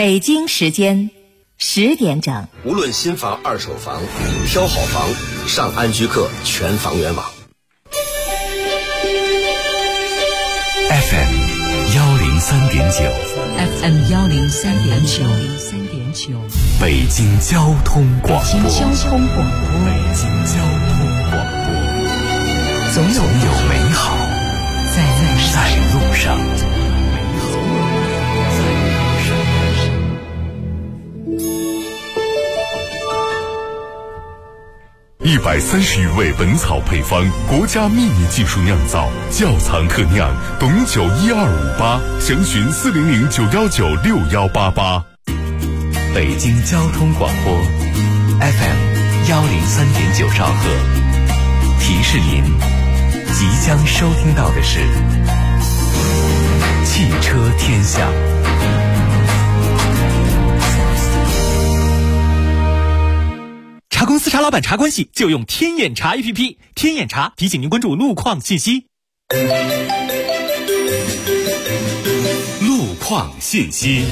北京时间10点整。 无论新房、二手房，挑好房，上安居客全房源网。 FM 103.9 103.9 北京交通广播。总有美好在路上。130余味本草配方，国家秘密技术酿造，窖藏特酿，董酒12588，详询40091961888。北京交通广播 FM 103.9兆赫，提示您即将收听到的是汽车天下。 查公司、查老板、查关系，就用天眼查 APP。天眼查提醒您关注路况信息。 路况信息。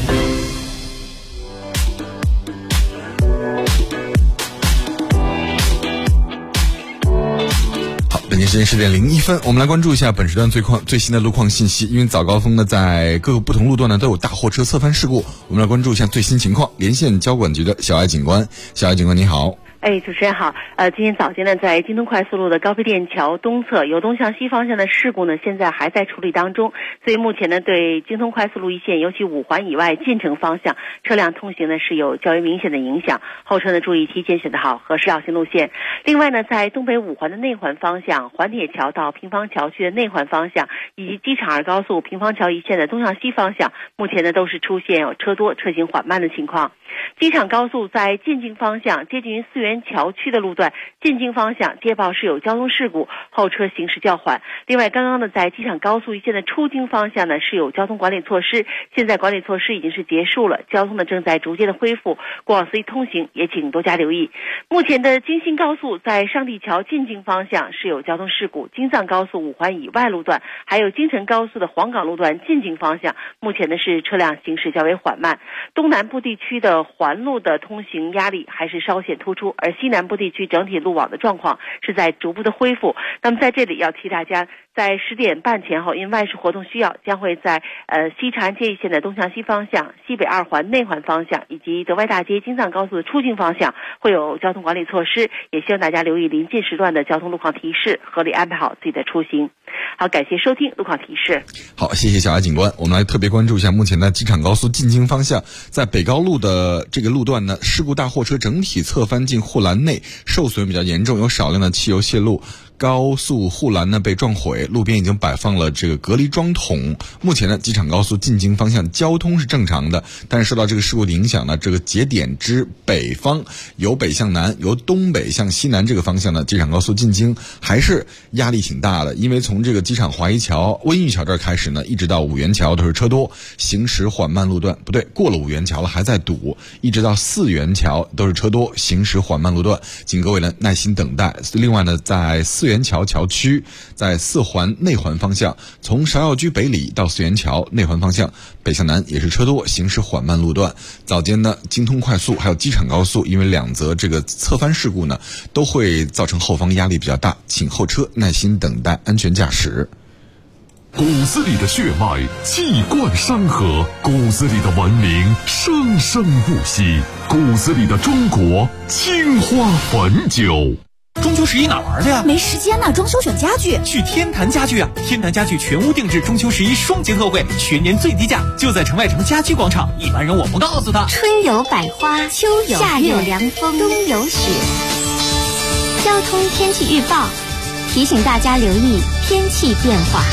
北京时间10点01分，我们来关注一下本时段最新的路况信息。因为早高峰呢，在各个不同路段呢都有大货车侧翻事故，我们来关注一下最新情况。连线交管局的小艾警官，小艾警官你好。 主持人好。今天早间呢，在京通快速路的高飞店桥东侧由东向西方向的事故呢，现在还在处理当中。所以目前呢，对京通快速路一线，尤其5环以外进城方向车辆通行呢是有较为明显的影响。后车呢注意提前选择好合适绕行路线。另外呢，在东北5环的内环方向，环铁桥到平房桥区的内环方向，以及机场2高速平房桥一线的东向西方向，目前呢都是出现有车多车行缓慢的情况。机场高速在进京方向接近于四元桥区的路段，进京方向接报是有交通事故，后车行驶较缓。另外，刚刚呢在机场高速一线的出京方向呢是有交通管理措施，现在管理措施已经是结束了，交通呢正在逐渐的恢复，过往司机通行也请多加留意。目前的京新高速在上地桥进京方向是有交通事故，京藏高速5环以外路段，还有京承高速的黄岗路段进京方向，目前呢是车辆行驶较为缓慢。东南部地区的环路的通行压力还是稍显突出，而西南部地区整体路网的状况是在逐步的恢复。那么在这里要提大家，在10点半前后，因外事活动需要，将会在西长安街一线的东向西方向、西北2环内环方向以及德外大街京藏高速的出境方向会有交通管理措施，也希望大家留意临近时段的交通路况提示，合理安排好自己的出行。好，感谢收听路况提示。 好，谢谢小艾警官。我们来特别关注一下目前的机场高速进京方向，在北高路的这个路段呢，事故大货车整体侧翻进护栏内，受损比较严重，有少量的汽油泄露。高速护栏呢被撞毁，路边已经摆放了这个隔离桩桶。目前呢，机场高速进京方向交通是正常的，但是受到这个事故的影响呢，这个节点之北方由北向南，由东北向西南这个方向呢，机场高速进京还是压力挺大的。因为从这个机场华谊桥、温榆桥这儿开始呢，一直到五元桥都是车多，行驶缓慢路段。不对，过了五元桥了还在堵，一直到4元桥都是车多，行驶缓慢路段，请各位呢耐心等待。另外呢，在4元桥桥区，在4环内环方向，从芍药居北里到4元桥内环方向，北向南也是车多，行驶缓慢路段。早间呢，京通快速还有机场高速，因为2则这个侧翻事故呢，都会造成后方压力比较大，请后车耐心等待，安全驾驶。 骨子里的血脉气贯山河，骨子里的文明生生不息，骨子里的中国青花汾酒。 中秋11哪玩去呀？ 没时间呢，装修选家具。 去天坛家具啊！天坛家具全屋定制中秋11双节特惠，全年最低价，就在城外城家居广场。一般人我不告诉他。 春有百花，秋有夏有凉风，冬有雪。交通天气预报提醒大家留意天气变化。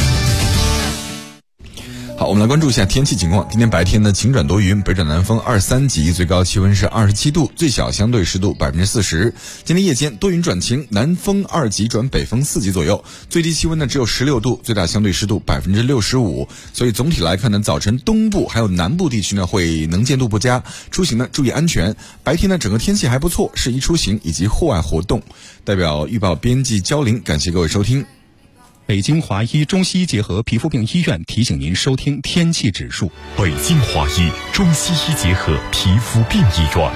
好，我们来关注一下天气情况。今天白天呢，晴转多云，北转南风2、3级，最高气温是27度，最小相对湿度40%。今天夜间多云转晴，南风2级转北风4级左右，最低气温呢只有16度，最大相对湿度65%。所以总体来看呢，早晨东部还有南部地区呢会能见度不佳，出行呢注意安全。白天呢整个天气还不错，适宜出行以及户外活动。代表预报编辑焦玲，感谢各位收听。 北京华医中西医结合皮肤病医院提醒您收听天气指数。 北京华医中西医结合皮肤病医院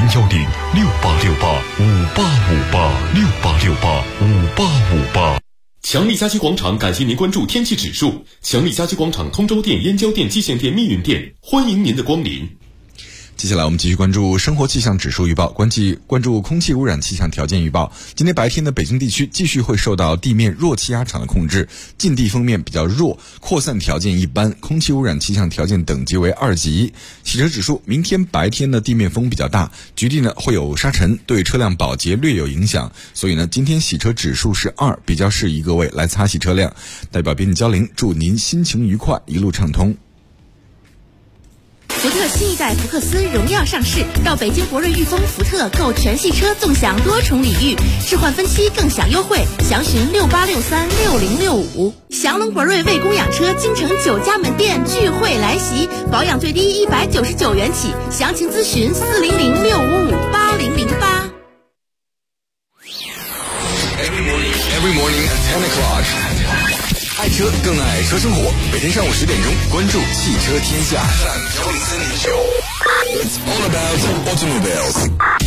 ，0106868585858 强力家居广场感谢您关注天气指数。强力家居广场通州店、燕郊店、蓟县店、密云店，欢迎您的光临。 接下来我们继续关注生活气象指数预报，关注空气污染气象条件预报。今天白天的北京地区继续会受到地面弱气压场的控制，近地锋面比较弱，扩散条件一般，空气污染气象条件等级为2级。洗车指数，明天白天的地面风比较大，局地呢会有沙尘，对车辆保洁略有影响，所以呢今天洗车指数是2，比较适宜各位来擦洗车辆。代表编辑焦玲，祝您心情愉快，一路畅通。 福特新一代福克斯荣耀上市，到北京博瑞裕丰福特购全系车纵享多重礼遇，置换分期更享优惠，详询68636065。祥龙博瑞为供养车京城9家门店聚会来袭，保养最低199元起，详情咨询40065558008。 Every morning at 10 o'clock. 爱车更爱车生活，每天上午10点钟，关注汽车天下。It's all about automobiles.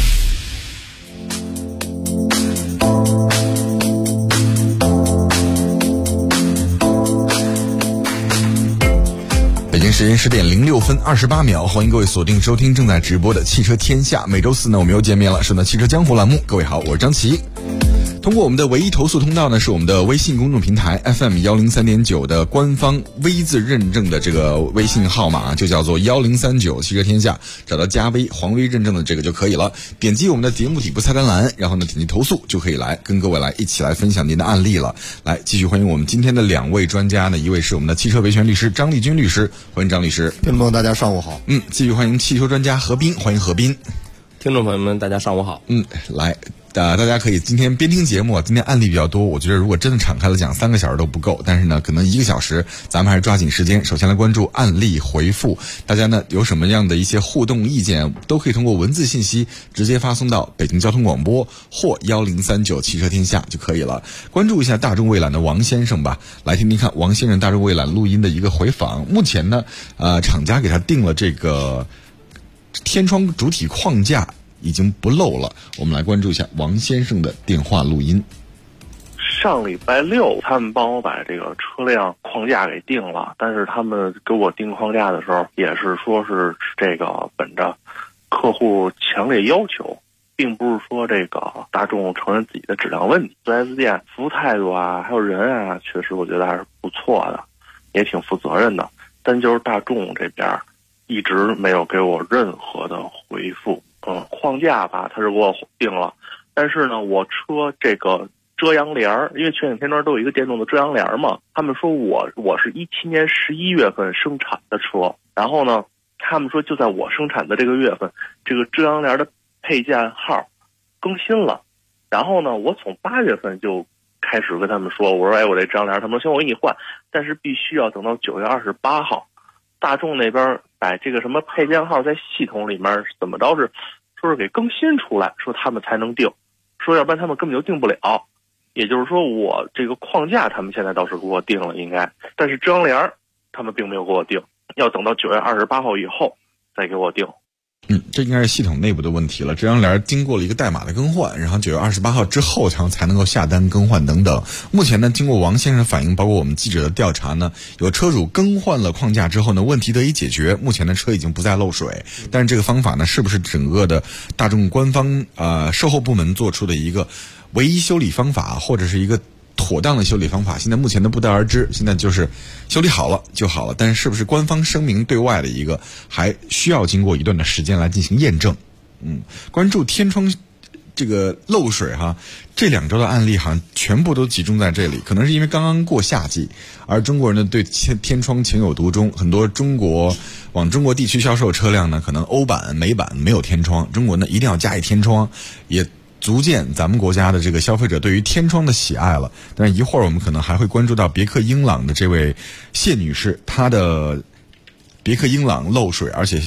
北京时间10点06分28秒，欢迎各位锁定收听正在直播的汽车天下。每周四呢，我们又见面了，是呢汽车江湖栏目。各位好，我是张琪。通过我们的唯一投诉通道呢，是我们的微信公众平台 FM103.9 的官方 V 字认证的这个微信号码，就叫做1039汽车天下，找到加微黄微认证的这个就可以了。点击我们的节目底部菜单栏，然后呢点击投诉，就可以来跟各位一起来分享您的案例了。来，继续欢迎我们今天的2位专家呢，一位是我们的汽车维权律师张立军律师，欢迎张律师。 听众朋友大家上午好。 继续欢迎汽车专家何斌，欢迎何斌。 听众朋友们大家上午好。 来。大家可以今天边听节目，今天案例比较多，我觉得如果真的敞开了讲3个小时都不够，但是呢可能1个小时咱们还是抓紧时间。首先来关注案例回复，大家呢有什么样的一些互动意见，都可以通过文字信息直接发送到北京交通广播或1039汽车天下就可以了。关注一下大众蔚揽的王先生吧，来听听看王先生大众蔚揽录音的一个回访。目前呢厂家给他定了这个天窗主体框架已经不漏了，我们来关注一下王先生的电话录音。 上礼拜6他们帮我把这个车辆框架给定了，但是他们给我定框架的时候也是说是这个本着客户强烈要求，并不是说这个大众承认自己的质量问题。 4S 店服务态度啊还有人啊，确实我觉得还是不错的，也挺负责任的，但就是大众这边一直没有给我任何的回复。框架吧他是给我定了，但是呢我车这个遮阳帘，因为全景天窗都有一个电动的遮阳帘嘛，他们说我是17年11月份生产的车，然后呢他们说就在我生产的这个月份，这个遮阳帘的配件号更新了，然后呢我从8月份就开始跟他们说，我说我这遮阳帘，他们说行我给你换，但是必须要等到9月28号大众那边把这个什么配件号在系统里面怎么着是说是给更新出来，说他们才能定，说要不然他们根本就定不了。也就是说我这个框架他们现在倒是给我定了应该，但是遮阳帘他们并没有给我定，要等到9月28号以后再给我定。 这应该是系统内部的问题了。遮阳帘经过了一个代码的更换，然后9月28号之后才能够下单更换等等。目前呢，经过王先生反映，包括我们记者的调查呢，有车主更换了框架之后呢，问题得以解决，目前的车已经不再漏水。但是这个方法呢，是不是整个的大众官方售后部门做出的一个唯一修理方法，或者是一个妥当的修理方法，现在目前的不得而知。现在就是修理好了就好了，但是不是官方声明对外的一个，还需要经过一段的时间来进行验证。关注天窗这个漏水哈，这2周的案例好像全部都集中在这里，可能是因为刚刚过夏季，而中国人呢对天窗情有独钟，很多往中国地区销售车辆呢，可能欧版美版没有天窗，中国呢一定要加一天窗，也足见咱们国家的这个消费者对于天窗的喜爱了。但是一会儿我们可能还会关注到别克英朗的这位谢女士，她的别克英朗漏水，而且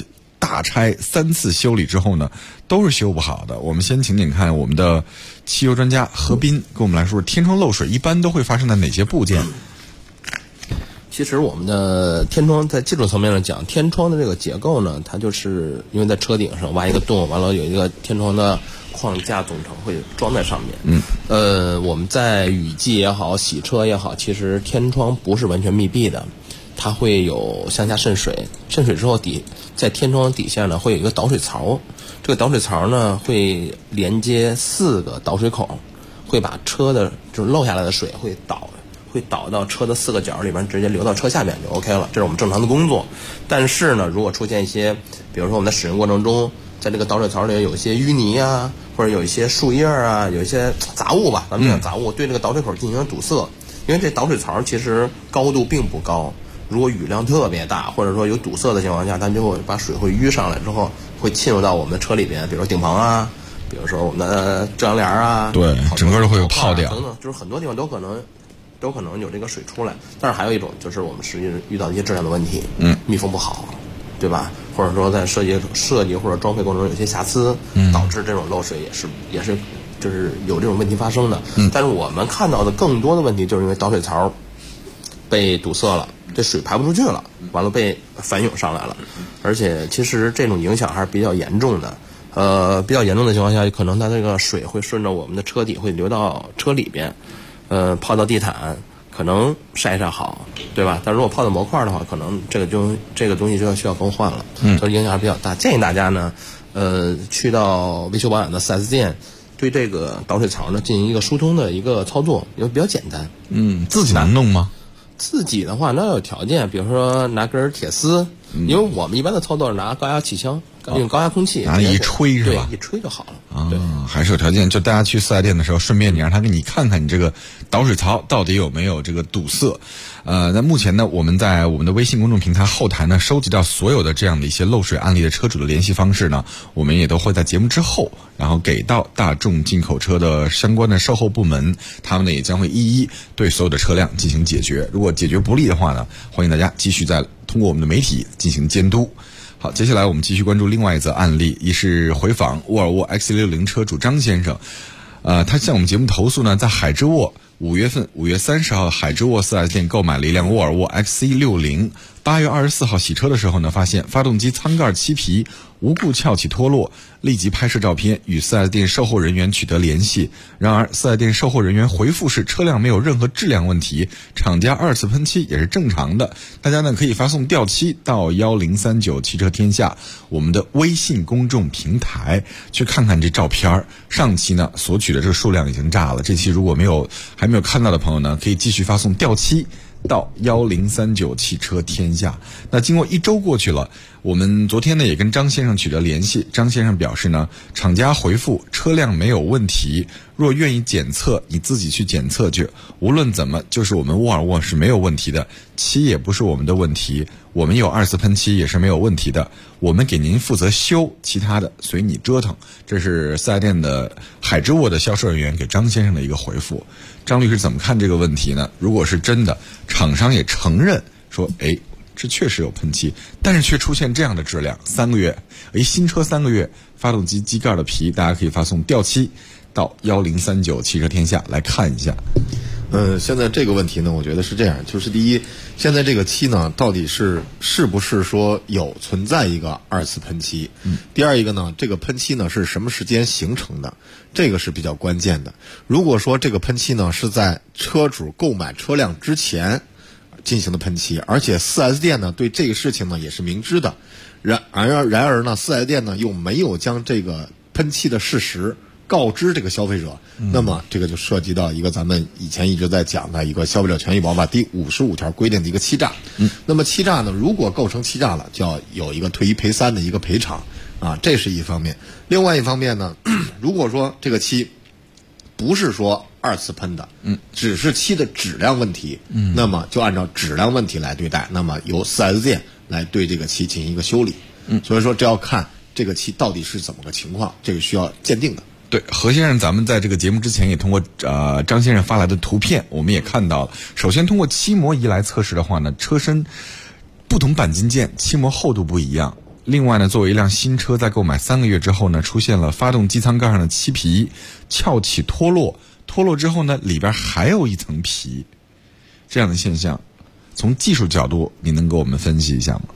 大拆3次修理之后呢，都是修不好的。我们先请看我们的汽油专家何斌跟我们来说，天窗漏水一般都会发生在哪些部件？ 其实我们的天窗在技术层面上讲，天窗的这个结构呢，它就是因为在车顶上挖一个洞，完了有一个天窗的框架总成会装在上面。我们在雨季也好，洗车也好，其实天窗不是完全密闭的，它会有向下渗水，渗水之后在天窗底下呢会有一个导水槽，这个导水槽呢会连接4个导水口，会把车的就是漏下来的水会导到车的4个角里边，直接流到车下面就 OK 了，这是我们正常的工作。但是呢，如果出现一些，比如说我们在使用过程中，在这个导水槽里有一些淤泥啊，或者有一些树叶啊，有一些杂物吧，咱们讲杂物，对这个导水口进行堵塞。因为这导水槽其实高度并不高，如果雨量特别大，或者说有堵塞的情况下，它就会把水会淤上来之后，会浸入到我们的车里边，比如说顶棚啊，比如说我们的遮阳帘啊， 对，整个都会有泡掉等等，就是很多地方都可能有这个水出来。但是还有一种就是我们实际遇到一些质量的问题，密封不好，对吧？或者说在设计或者装配过程中有些瑕疵，导致这种漏水也是就是有这种问题发生的。但是我们看到的更多的问题就是因为导水槽被堵塞了，这水排不出去了，完了被反涌上来了，而且其实这种影响还是比较严重的。比较严重的情况下，可能它这个水会顺着我们的车底会流到车里边，泡到地毯，可能晒好，对吧？但如果泡到模块的话，可能这个东西就需要更换了，所以影响还比较大。建议大家呢，去到维修保养的 4S 店，对这个导水槽呢进行一个疏通的一个操作，因为比较简单。 自己能弄吗？ 自己的话，那有条件，比如说拿根铁丝，因为我们一般的操作是拿高压气枪，用高压空气拿一吹是吧？ 对，一吹就好了。对， 还是有条件。就大家去4S店的时候，顺便你让他给你看看你这个导水槽到底有没有这个堵塞。那目前呢，我们在我们的微信公众平台后台呢，收集到所有的这样的一些漏水案例的车主的联系方式呢，我们也都会在节目之后，然后给到大众进口车的相关的售后部门，他们呢也将会一一对所有的车辆进行解决。如果解决不利的话呢，欢迎大家继续通过我们的媒体进行监督。好，接下来我们继续关注另外一则案例，也是回访沃尔沃 XC60 车主张先生。他向我们节目投诉呢，在海之沃5月30号海之沃 4S 店购买了一辆沃尔沃 XC60， 8月24号洗车的时候呢，发现发动机舱盖漆皮无故翘起脱落，立即拍摄照片与 4S 店售后人员取得联系。然而 4S 店售后人员回复是车辆没有任何质量问题，厂家2次喷漆也是正常的。大家呢可以发送掉漆到1039汽车天下我们的微信公众平台去看看这照片。上期呢索取的这个数量已经炸了，这期如果还没有看到的朋友呢，可以继续发送掉漆到1039汽车天下。那经过1周过去了，我们昨天呢也跟张先生取得联系，张先生表示呢，厂家回复车辆没有问题，若愿意检测你自己去检测去，无论怎么就是我们沃尔沃是没有问题的，漆也不是我们的问题，我们有2次喷漆也是没有问题的，我们给您负责修，其他的随你折腾。这是4S店的海之沃的销售人员给张先生的一个回复。张律师怎么看这个问题呢？如果是真的，厂商也承认说，这确实有喷漆，但是却出现这样的质量，3个月，新车3个月，发动机机盖的皮，大家可以发送掉漆到1039汽车天下来看一下。 现在这个问题呢，我觉得是这样，就是第一，现在这个漆呢，到底是不是说存在一个2次喷漆？第二一个呢，这个喷漆呢是什么时间形成的？这个是比较关键的。如果说这个喷漆呢是在车主购买车辆之前进行的喷漆，而且 4S 店呢对这个事情呢也是明知的，然而呢 4S 店呢又没有将这个喷漆的事实告知这个消费者，那么这个就涉及到一个咱们以前一直在讲的一个消费者权益保护法第55条规定的一个欺诈。那么欺诈呢，如果构成欺诈了，就要有一个退1赔3的一个赔偿啊，这是一方面。另外一方面呢，如果说这个漆不是说2次喷的，只是漆的质量问题，那么就按照质量问题来对待，那么由 4S 店来对这个漆进行一个修理。所以说这要看这个漆到底是怎么个情况，这个需要鉴定的。 对，何先生，咱们在这个节目之前也通过张先生发来的图片，我们也看到了。首先通过漆膜仪来测试的话呢，车身不同钣金件漆膜厚度不一样， 另外呢，作为一辆新车，在购买3个月之后呢，出现了发动机舱盖上的漆皮翘起脱落之后呢，里边还有一层皮，这样的现象，从技术角度，你能给我们分析一下吗？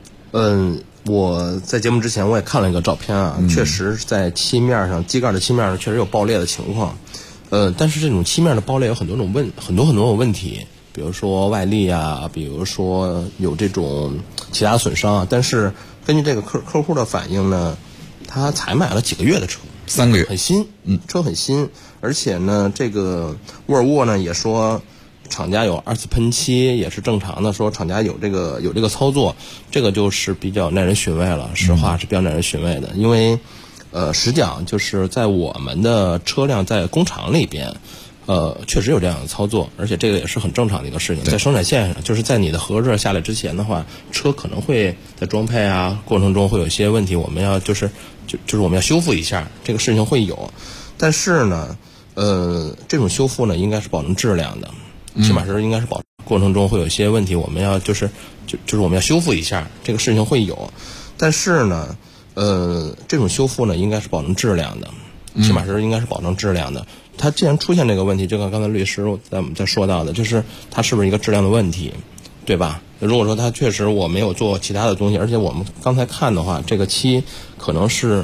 我在节目之前我也看了一个照片啊，确实在漆面上，机盖的漆面上确实有爆裂的情况。但是这种漆面的爆裂有很多种问题，比如说外力啊，比如说有这种其他损伤啊。但是根据这个客户的反应呢，他才买了几个月的车，3个月，很新，车很新，而且呢，这个沃尔沃呢也说厂家有2次喷漆也是正常的，说厂家有这个操作，这个就是比较耐人寻味了。实话是比较耐人寻味的，因为实讲就是在我们的车辆在工厂里边，确实有这样的操作，而且这个也是很正常的一个事情。在生产线上，就是在你的合格下来之前的话，车可能会在装配啊过程中会有一些问题，我们要就是我们要修复一下，这个事情会有。但是呢，这种修复呢应该是保证质量的。起码是应该是保过程中会有一些问题，我们要就是我们要修复一下，这个事情会有。但是呢，这种修复呢应该是保证质量的，起码是应该是保证质量的。它既然出现这个问题，就跟刚才律师在说到的，就是它是不是一个质量的问题，对吧？如果说它确实我没有做其他的东西，而且我们刚才看的话，这个漆可能是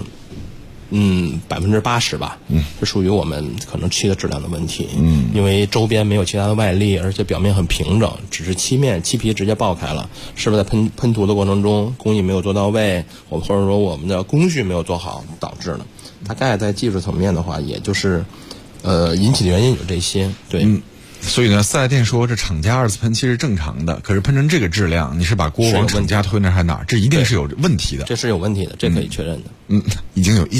80%吧，是属于我们可能漆的质量的问题，因为周边没有其他的外力，而且表面很平整，只是漆皮直接爆开了，是不是在喷涂的过程中工艺没有做到位，或者说我们的工序没有做好导致的？大概在技术层面的话，也就是引起的原因有这些，对。 所以呢，四 S 店说这厂家2次喷漆是正常的，可是喷成这个质量，你是把锅往厂家推那还哪儿？这一定是有问题的。 这是有问题的，这可以确认的。 已经有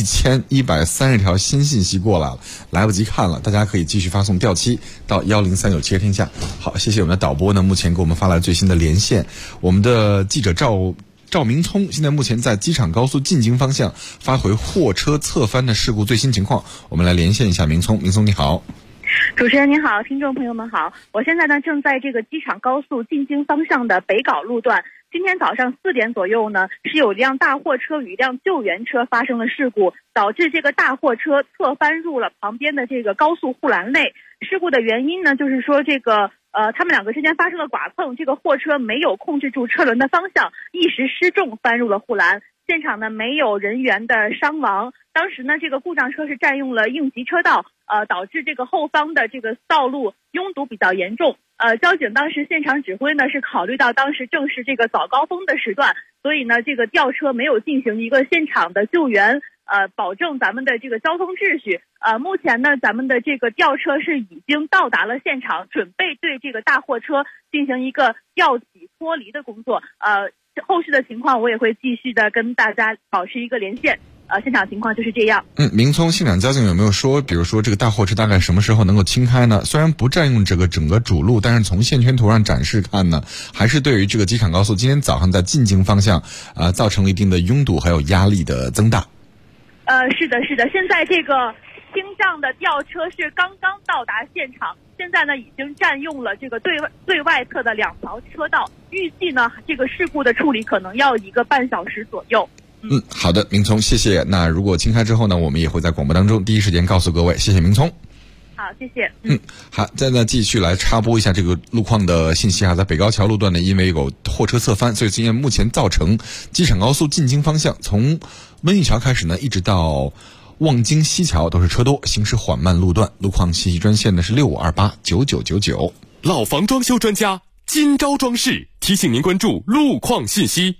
1130条新信息过来了，来不及看了，大家可以继续发送掉漆到10397车天下。好，谢谢我们的导播呢，目前给我们发来最新的连线，我们的记者赵明聪现在目前在机场高速进京方向发回货车侧翻的事故最新情况，我们来连线一下明聪。明聪你好。 主持人您好，听众朋友们好，我现在呢正在这个机场高速进京方向的北碏路段。今天早上4点左右呢，是有一辆大货车与一辆救援车发生了事故，导致这个大货车侧翻入了旁边的这个高速护栏内。事故的原因呢，就是说这个他们两个之间发生了剐碰，这个货车没有控制住车轮的方向，一时失重翻入了护栏。现场呢没有人员的伤亡。当时呢这个故障车是占用了应急车道，导致这个后方的这个道路拥堵比较严重。交警当时现场指挥呢是考虑到当时正是这个早高峰的时段，所以呢这个吊车没有进行一个现场的救援，保证咱们的这个交通秩序。目前呢咱们的这个吊车是已经到达了现场，准备对这个大货车进行一个吊起脱离的工作。后续的情况我也会继续的跟大家保持一个连线。现场情况就是这样。 明聪，现场交警有没有说，比如说这个大货车大概什么时候能够清开呢？虽然不占用这个整个主路，但是从线圈图上展示看呢，还是对于这个机场高速今天早上在进京方向造成了一定的拥堵还有压力的增大。 是的，现在这个清障的吊车是刚刚到达现场，现在呢已经占用了这个最外侧的2条车道，预计呢这个事故的处理可能要1个半小时左右。 好的，明聪，谢谢。那如果清开之后呢，我们也会在广播当中第一时间告诉各位。谢谢明聪。 好，谢谢。 好，再呢继续来插播一下这个路况的信息啊，在北高桥路段呢，因为有货车侧翻，所以今天目前造成机场高速进京方向从温榆桥开始呢，一直到望京西桥都是车多，行驶缓慢路段。路况信息专线呢是65289999。 老房装修专家金招装饰提醒您关注路况信息。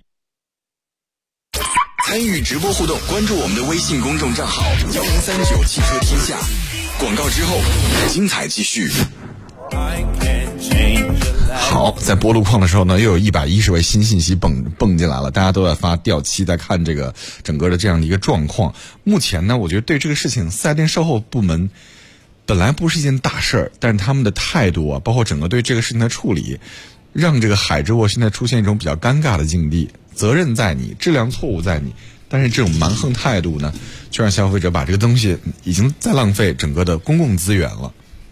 参与直播互动，关注我们的微信公众账号1039汽车天下。广告之后，精彩继续。好，在播路况的时候呢，又有110位新信息蹦进来了，大家都在发掉漆，在看这个整个的这样的一个状况。目前呢，我觉得对这个事情4S店售后部门本来不是一件大事儿，但是他们的态度啊，包括整个对这个事情的处理，让这个海之沃现在出现一种比较尴尬的境地。责任在你，质量错误在你，但是这种蛮横态度呢，却让消费者把这个东西已经在浪费整个的公共资源了。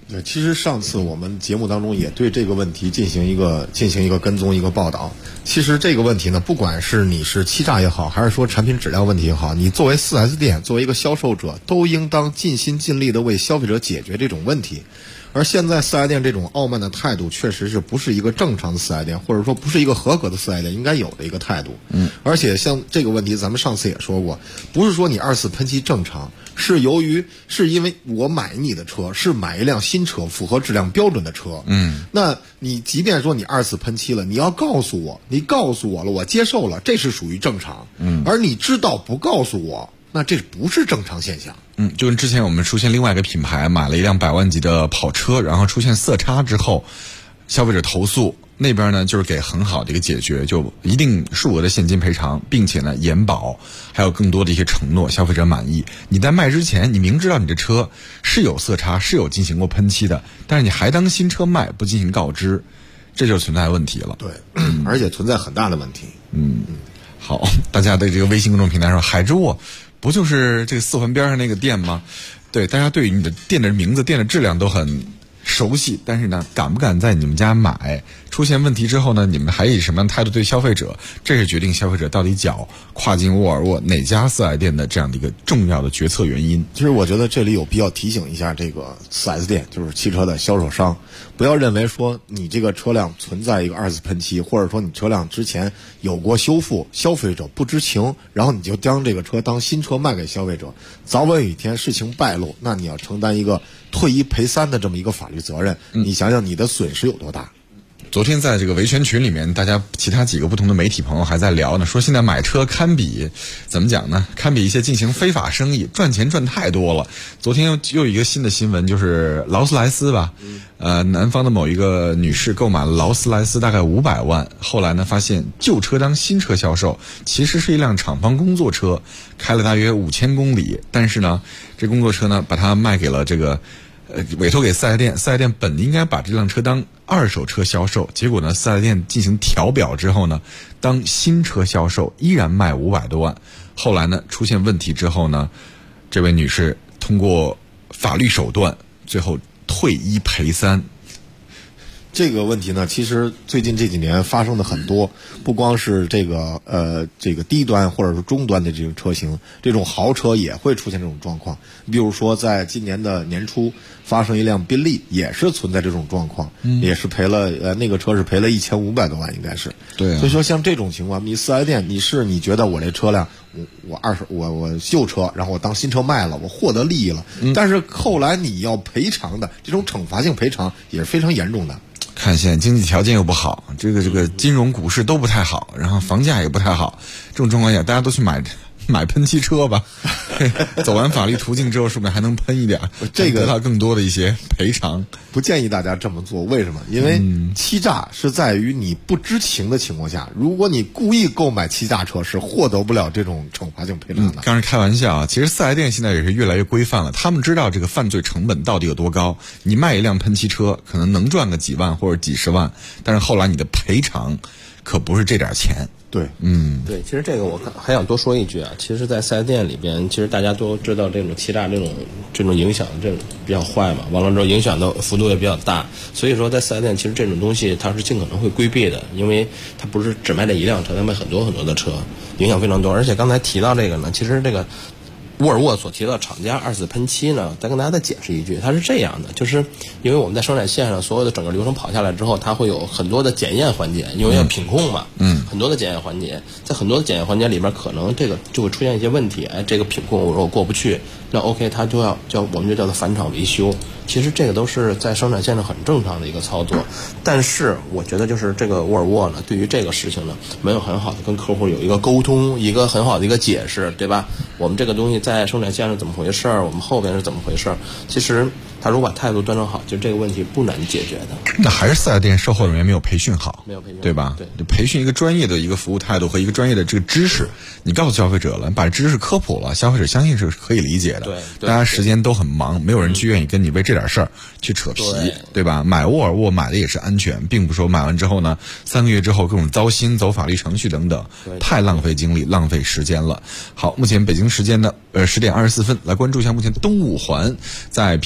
对，其实上次我们节目当中也对这个问题进行一个跟踪一个报道。其实这个问题呢，不管是你是欺诈也好，还是说产品质量问题也好，你作为 4S 店，作为一个销售者，都应当尽心尽力的为消费者解决这种问题。而现在4S店这种傲慢的态度，确实是不是一个正常的4S店，或者说不是一个合格的4S店应该有的一个态度。而且像这个问题，咱们上次也说过，不是说你2次喷漆正常，是因为我买你的车是买一辆新车，符合质量标准的车。那你即便说你2次喷漆了，你要告诉我，你告诉我了，我接受了，这是属于正常。而你知道不告诉我，那这不是正常现象。 就跟之前我们出现另外一个品牌买了一辆100万级的跑车，然后出现色差之后，消费者投诉，那边呢就是给很好的一个解决，就一定数额的现金赔偿，并且呢延保，还有更多的一些承诺，消费者满意。你在卖之前，你明知道你的车是有色差，是有进行过喷漆的，但是你还当新车卖，不进行告知，这就存在问题了。 对，而且存在很大的问题。 好，大家对这个微信公众平台上，海之沃不就是这个4环边上那个店吗？对，大家对于你的店的名字、店的质量都很熟悉，但是呢，敢不敢在你们家买？出现问题之后呢，你们还以什么样的态度对消费者？这是决定消费者到底缴跨境沃尔沃哪家4S店的这样的一个重要的决策原因。 其实我觉得这里有必要提醒一下这个 4S 店，就是汽车的销售商，不要认为说你这个车辆存在一个2次喷漆，或者说你车辆之前有过修复，消费者不知情，然后你就将这个车当新车卖给消费者，早晚有一天事情败露，那你要承担一个退1赔3的这么一个法律责任。你想想你的损失有多大。 昨天在这个维权群里面，大家其他几个不同的媒体朋友还在聊呢，说现在买车堪比怎么讲呢？堪比一些进行非法生意，赚钱赚太多了。昨天又有一个新的新闻，就是劳斯莱斯吧，南方的某一个女士购买了劳斯莱斯大概500万，后来呢发现旧车当新车销售，其实是一辆厂方工作车，开了大约5000公里，但是呢这工作车呢把它卖给了这个委托给4S店，4S店本应该把这辆车当二手车销售，结果呢4S店进行调表之后呢，当新车销售，依然卖500多万。后来呢出现问题之后呢，这位女士通过法律手段，最后退1赔3。 这个问题呢，其实最近这几年发生的很多，不光是这个低端或者是中端的这种车型，这种豪车也会出现这种状况。比如说在今年的年初发生一辆宾利，也是存在这种状况，也是赔了那个车是赔了1500多万，应该是。 对、 所以说像这种情况，你4S店你觉得我这车辆我旧车，然后我当新车卖了，我获得利益了，但是后来你要赔偿的这种惩罚性赔偿也是非常严重的。 看现在经济条件又不好，这个金融股市都不太好，然后房价也不太好，这种状况下大家都去买喷漆车吧，走完法律途径之后，是不是还能喷一点？ 这个得到更多的一些赔偿。 不建议大家这么做，为什么？因为欺诈是在于你不知情的情况下，如果你故意购买欺诈车，是获得不了这种惩罚性赔偿的。 刚才开玩笑啊，其实4S店现在也是越来越规范了，他们知道这个犯罪成本到底有多高。你卖一辆喷漆车，可能能赚个几万或者几十万，但是后来你的赔偿可不是这点钱。 对， 对，其实这个我还想多说一句啊，其实，在4S店里边，其实大家都知道这种欺诈这种影响，这种比较坏嘛，完了之后影响的幅度也比较大，所以说在4S店其实这种东西它是尽可能会规避的，因为它不是只卖这一辆车，它卖很多很多的车，影响非常多。而且刚才提到这个呢，其实这个沃尔沃所提到厂家2次喷漆呢，再跟大家再解释一句，它是这样的，就是因为我们在生产线上所有的整个流程跑下来之后，它会有很多的检验环节，因为要品控嘛，很多的检验环节，在很多的检验环节里边，可能这个就会出现一些问题，这个品控我过不去，那 OK， 它就要我们就叫做返厂维修。其实这个都是在生产线上很正常的一个操作，但是我觉得就是这个沃尔沃呢，对于这个事情呢，没有很好的跟客户有一个沟通，一个很好的一个解释，对吧？我们这个东西在生产线上怎么回事儿，我们后边是怎么回事儿？其实他如果把态度端正好，其实这个问题不难解决的。 那还是4S店售后人员没有培训好， 没有培训， 对吧？ 对， 培训一个专业的一个服务态度和一个专业的这个知识，你告诉消费者了，把知识科普了，消费者相信是可以理解的。 对， 大家时间都很忙，没有人去愿意跟你为这点事儿去扯皮，对吧？买沃尔沃买的也是安全，并不说买完之后呢，3个月之后各种糟心，走法律程序等等，太浪费精力、浪费时间了。好，目前北京时间的10点24分，来关注一下目前东五环在平房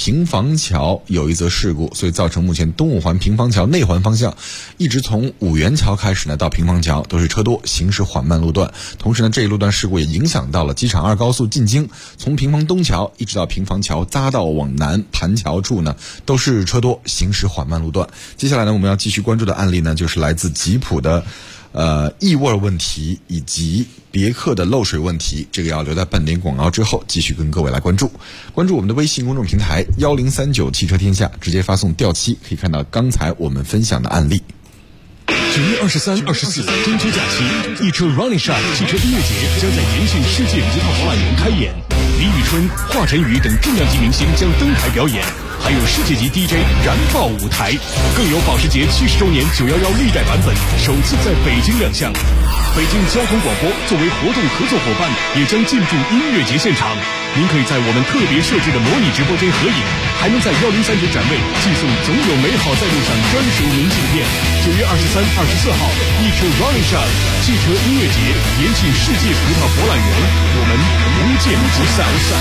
廊桥有一则事故，所以造成目前东五环平房桥内环方向一直从五元桥开始呢到平房桥都是车多，行驶缓慢路段。同时呢，这一路段事故也影响到了机场2高速进京，从平房东桥一直到平房桥匝道往南盘桥处呢都是车多，行驶缓慢路段。接下来呢，我们要继续关注的案例呢，就是来自吉普的异味问题以及别克的漏水问题，这个要留在半点广告之后继续跟各位来关注我们的微信公众平台1039汽车天下，直接发送调期可以看到刚才我们分享的案例。 9月23、24中秋假期，一车 Running Shot 汽车音乐节将在延庆世界葡萄博览园开演，李宇春、华晨宇等重量级明星将登台表演，还有世界级 DJ 燃爆舞台，更有保时捷70周年911历代版本首次在北京亮相。北京交通广播作为活动合作伙伴，也将进驻音乐节现场。您可以在我们特别设置的模拟直播间合影，还能在103展位寄送总有美好在路上专属明信片。9月23、24号，一车 Running Shot 汽车音乐节，延庆世界葡萄博览园，我们不见不散。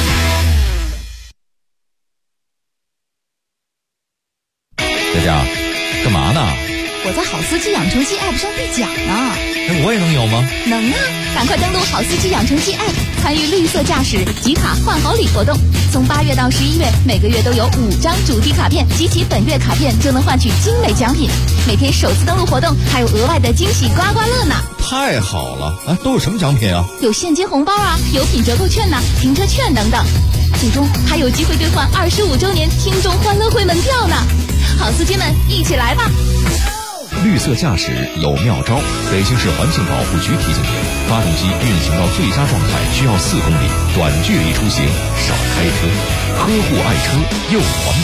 佳佳，干嘛呢？ 我在好司机养成记 App 上兑奖呢。 我也能有吗？ 能啊！赶快登录好司机养成记 App， 参与绿色驾驶集卡换好礼活动。从8月到11月，每个月都有5张主题卡片，集齐本月卡片就能换取精美奖品。每天首次登录活动还有额外的惊喜刮刮乐呢！ 太好了！都有什么奖品啊？ 有现金红包啊，有品折扣券呐，停车券等等。最终还有机会兑换25周年听众欢乐会门票呢！好司机们，一起来吧！ 绿色驾驶有妙招，北京市环境保护局提醒您：发动机运行到最佳状态需要4公里，短距离出行少开车，呵护爱车又环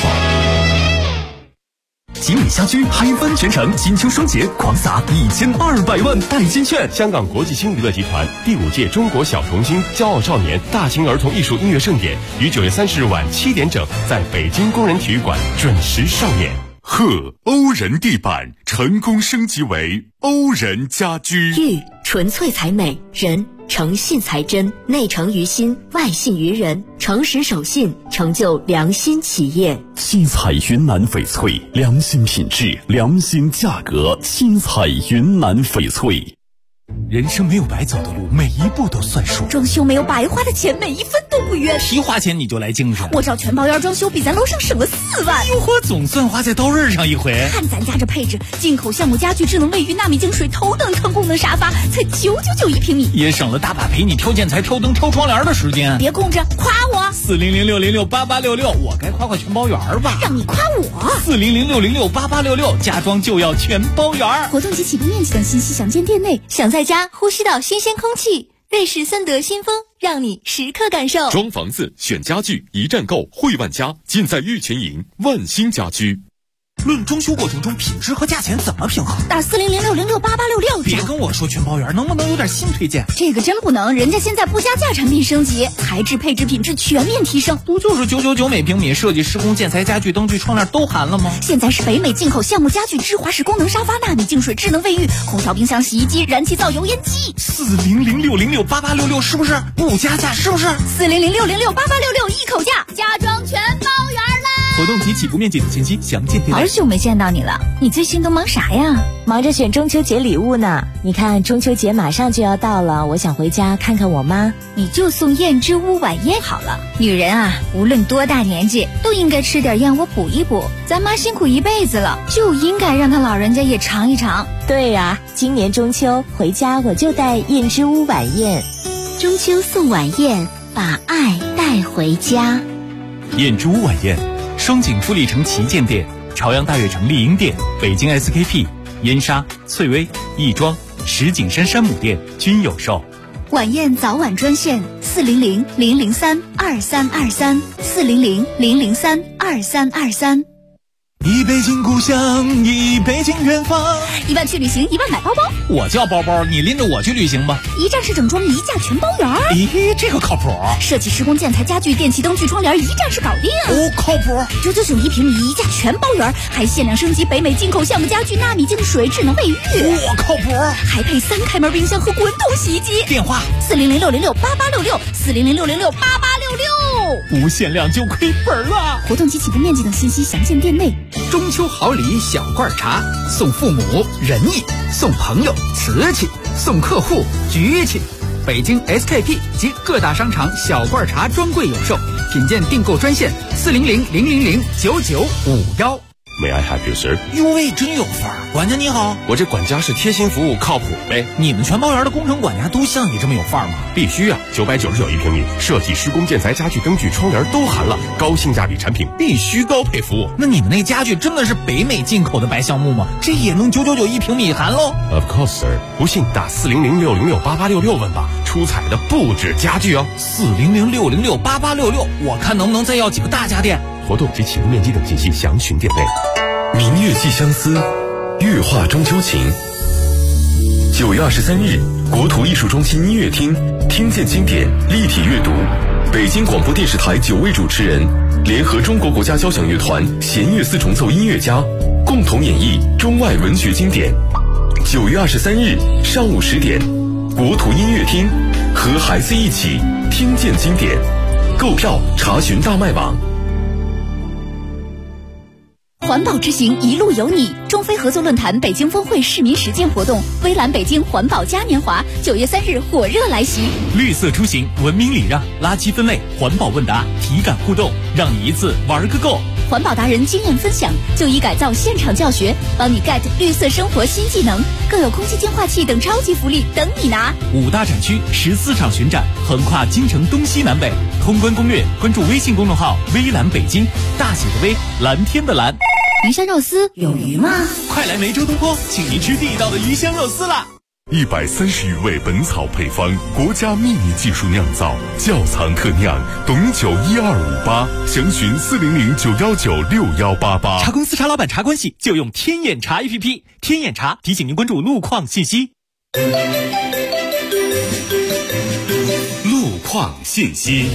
保。 吉米家居嗨翻全城，金秋双节狂撒1200万代金券。 香港国际星娱乐集团第5届中国小童星骄傲少年大型儿童艺术音乐盛典于9月30日晚7点整在北京工人体育馆准时上演。 欧人地板成功升级为欧人家居。 玉纯粹才美，人诚信才真，内诚于心，外信于人，诚实守信，成就良心企业。 七彩云南翡翠，良心品质，良心价格。七彩云南翡翠。 人生没有白走的路，每一步都算数。 装修没有白花的钱，每一分都不冤。 提花钱你就来精神， 我找全包烟装修比咱楼上省了4万。 哟呵，总算花在刀刃上一回。 看咱家这配置，进口橡木家具、智能卫浴、纳米净水、头等层功能沙发，才999一平米， 也省了大把陪你挑建材、挑灯、挑窗帘的时间。 别空着，夸我 ！40060688866，我该夸全包圆吧？ 让你夸我 ！40060688866，家装就要全包圆。 活动及起步面积等信息详见店内。 想在家呼吸到新鲜空气，瑞士森德新风让你时刻感受。 装房子选家具一站购汇万家，尽在玉泉营万兴家居。 论装修过程中品质和价钱怎么平衡？ 打40060688866。 别跟我说全包圆，能不能有点新推荐？ 这个真不能，人家现在不加价产品升级，材质配置品质全面提升。 不就是999每平米，设计施工建材家具灯具窗帘都含了吗？ 现在是北美进口橡木家具、芝华士功能沙发、纳米净水、智能卫浴、空调、冰箱、洗衣机、燃气灶、油烟机。 40060688866是不是不加价？是不是 40060688866一口价，家装全包圆啦！ 活动及起步面积等信息详见店。 好久没见到你了，你最近都忙啥呀？ 忙着选中秋节礼物呢。你看中秋节马上就要到了，我想回家看看我妈。 你就送燕之屋晚宴好了。女人啊，无论多大年纪，都应该吃点燕窝补一补。咱妈辛苦一辈子了，就应该让她老人家也尝一尝。 对呀，今年中秋回家我就带燕之屋晚宴。 中秋送晚宴，把爱带回家。 燕之屋晚宴，双井富力城旗舰店、朝阳大悦城丽婴店、北京 SKP、燕莎、翠微、亦庄、石景山山姆店均有售。 晚宴早晚专线400-003-2323 400-003-2323。 一北京故乡，一北京远方。 1万去旅行，1万买包包。 我叫包包，你拎着我去旅行吧。 一站式整装，一价全包圆。 咦，这个靠谱。 设计施工建材家具电器灯具窗帘，一站式搞定。 哦，靠谱。 999一平米，一价全包圆，还限量升级北美进口橡木家具、纳米净水、智能卫浴。 我靠谱。 还配3开门冰箱和滚筒洗衣机。 电话 40060688866 40060688866。 不限量就亏本了。 活动及起步面积等信息详见店内。 中秋好礼小罐茶，送父母仁义，送朋友瓷器，送客户局气。北京 SKP 及各大商场小罐茶专柜有售，品鉴订购专线400-000-9951。 May I help you, sir？ 哟喂，真有范儿！管家你好， 我这管家是贴心服务，靠谱呗。 你们全包园的工程管家都像你这么有范儿吗？ 必须啊！999一平米，设计、施工、建材、家具、灯具、窗帘都含了，高性价比产品必须高配服务。 那你们那家具真的是北美进口的白橡木吗？这也能999一平米含喽 ？Of course, sir。不信打400-606-8866问吧，出彩的不止家具哦。 400-606-8866，我看能不能再要几个大家电。 活动及起步面积等信息详询店内。 明月寄相思，月画中秋情。9月23日，国土艺术中心音乐厅听见经典立体阅读，北京广播电视台9位主持人联合中国国家交响乐团弦乐四重奏音乐家共同演绎中外文学经典。9月23日上午10点，国土音乐厅和孩子一起听见经典。购票查询大麦网。 环保之行一路有你，中非合作论坛北京峰会市民实践活动，微蓝北京环保嘉年华9月3日火热来袭。 绿色出行，文明礼让，垃圾分类，环保问答，体感互动，让你一次玩个够。 环保达人经验分享，就医改造现场教学，帮你 get 绿色生活新技能，更有空气净化器等超级福利等你拿。 5大展区，14场巡展，横跨京城东西南北。通关攻略，关注微信公众号微蓝北京，大写的微，蓝天的蓝。 鱼香肉丝有鱼吗？ 快来梅州东坡，请您吃地道的鱼香肉丝啦 ！130余味本草配方，国家秘密技术酿造，窖藏特酿，董酒1258，详询400-919-6188。 茶公司茶老板茶关系就用天眼茶 APP， 天眼茶提醒您关注路况信息。 路况信息。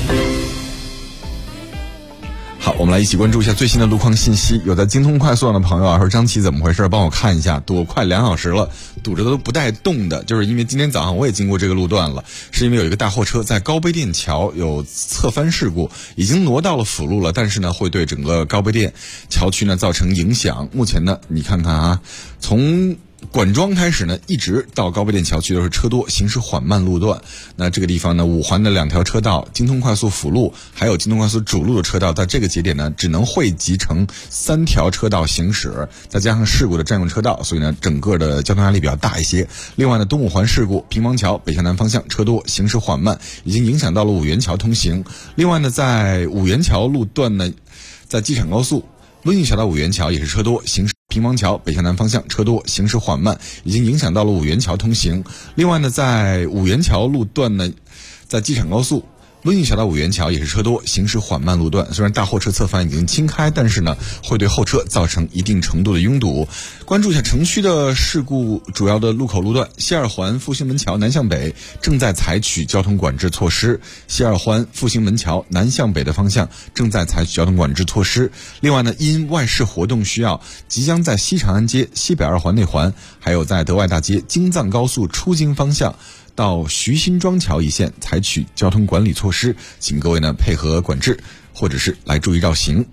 好，我们来一起关注一下最新的路况信息。有在京通快速上的朋友啊，说张琪怎么回事？帮我看一下，堵快2小时了，堵着都不带动的。就是因为今天早上我也经过这个路段了，是因为有一个大货车在高碑店桥有侧翻事故，已经挪到了辅路了，但是呢会对整个高碑店桥区呢造成影响。目前呢，你看看啊，从管庄开始呢，一直到高碑店桥区都是车多，行驶缓慢路段。那这个地方呢，5环的2条车道，京通快速辅路还有京通快速主路的车道，在这个节点呢，只能汇集成3条车道行驶，再加上事故的占用车道，所以呢，整个的交通压力比较大一些。另外呢，东5环事故，平房桥北向南方向车多，行驶缓慢，已经影响到了五原桥通行。另外呢，在五原桥路段呢，在机场高速温榆桥到五原桥也是车多，行驶平房桥北向南方向车多，行驶缓慢，已经影响到了五原桥通行。另外呢，在五原桥路段呢，在机场高速温榆桥到五原桥也是车多，行驶缓慢路段。虽然大货车侧翻已经清开，但是呢，会对后车造成一定程度的拥堵。关注一下城区的事故主要的路口路段，西2环复兴门桥南向北正在采取交通管制措施，西2环复兴门桥南向北的方向正在采取交通管制措施。另外呢，因外事活动需要，即将在西长安街西北2环内环，还有在德外大街京藏高速出京方向到徐辛庄桥一线采取交通管理措施，请各位呢配合管制，或者是来注意绕行。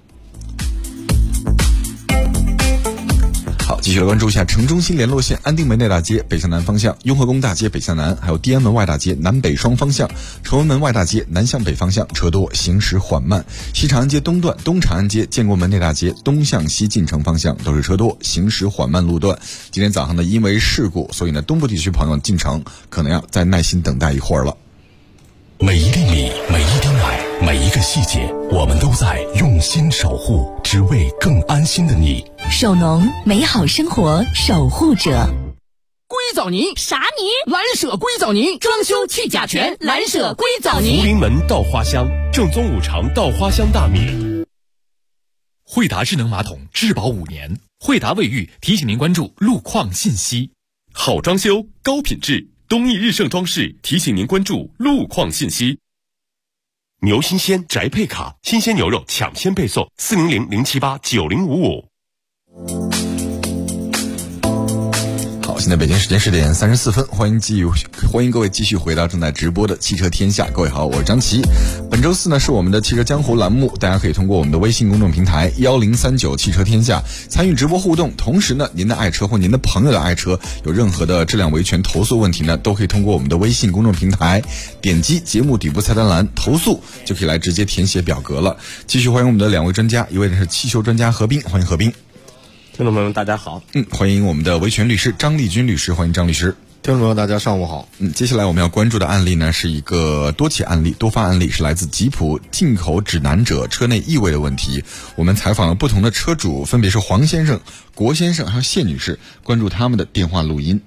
好，继续来关注一下城中心联络线安定门内大街北向南方向，雍和宫大街北向南，还有地安门外大街南北双方向，崇文门外大街南向北方向车多，行驶缓慢。西长安街东段东长安街建国门内大街东向西进城方向都是车多，行驶缓慢路段。今天早上呢，因为事故，所以呢东部地区朋友进城可能要再耐心等待一会儿了。 每一粒米，每一滴奶，每一个细节，我们都在用心守护，只为更安心的你。 手农，美好生活守护者。 硅藻泥啥泥？ 蓝舍硅藻泥，装修去甲醛，蓝舍硅藻泥。 福临门稻花香，正宗五常稻花香大米。 惠达智能马桶质保5年，惠达卫浴提醒您关注路况信息。 好装修，高品质。东益日盛装饰提醒您关注路况信息。牛新鲜宅配卡，新鲜牛肉抢先配送400-078-9055。 现在北京时间10点34分，欢迎各位继续回到正在直播的汽车天下。各位好，我是张琪。本周四呢是我们的汽车江湖栏目，大家可以通过我们的微信公众平台1039汽车天下参与直播互动。同时呢，您的爱车或您的朋友的爱车有任何的质量维权投诉问题呢，都可以通过我们的微信公众平台点击节目底部菜单栏投诉，就可以来直接填写表格了。继续欢迎我们的两位专家，一位呢是汽修专家何斌，欢迎何斌。 听众朋友们大家好。 欢迎我们的维权律师张立军律师，欢迎张律师。 听众朋友大家上午好。 接下来我们要关注的案例呢是一个多发案例，是来自吉普进口指南者车内异味的问题。我们采访了不同的车主，分别是黄先生、郭先生还有谢女士，关注他们的电话录音。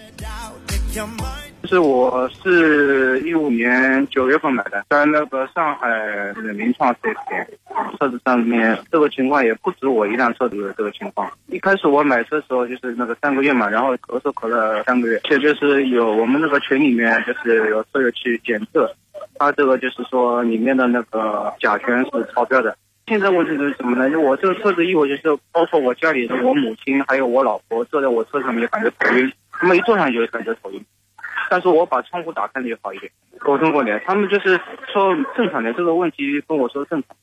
我是15年9月份买的，在那个上海名创4S店，车子上面这个情况也不止我一辆车子的这个情况。一开始我买车的时候就是那个3个月嘛，然后咳嗽了3个月，且就是有我们那个群里面就是有车友去检测，他这个就是说里面的那个甲醛是超标的。现在问题是什么呢？就我这个车子一会就是包括我家里的我母亲还有我老婆坐在我车上面也感觉头晕，他们一坐上就感觉头晕。但是我把窗户打开了也好一点，沟通过的，他们就是说正常的，这个问题跟我说正常。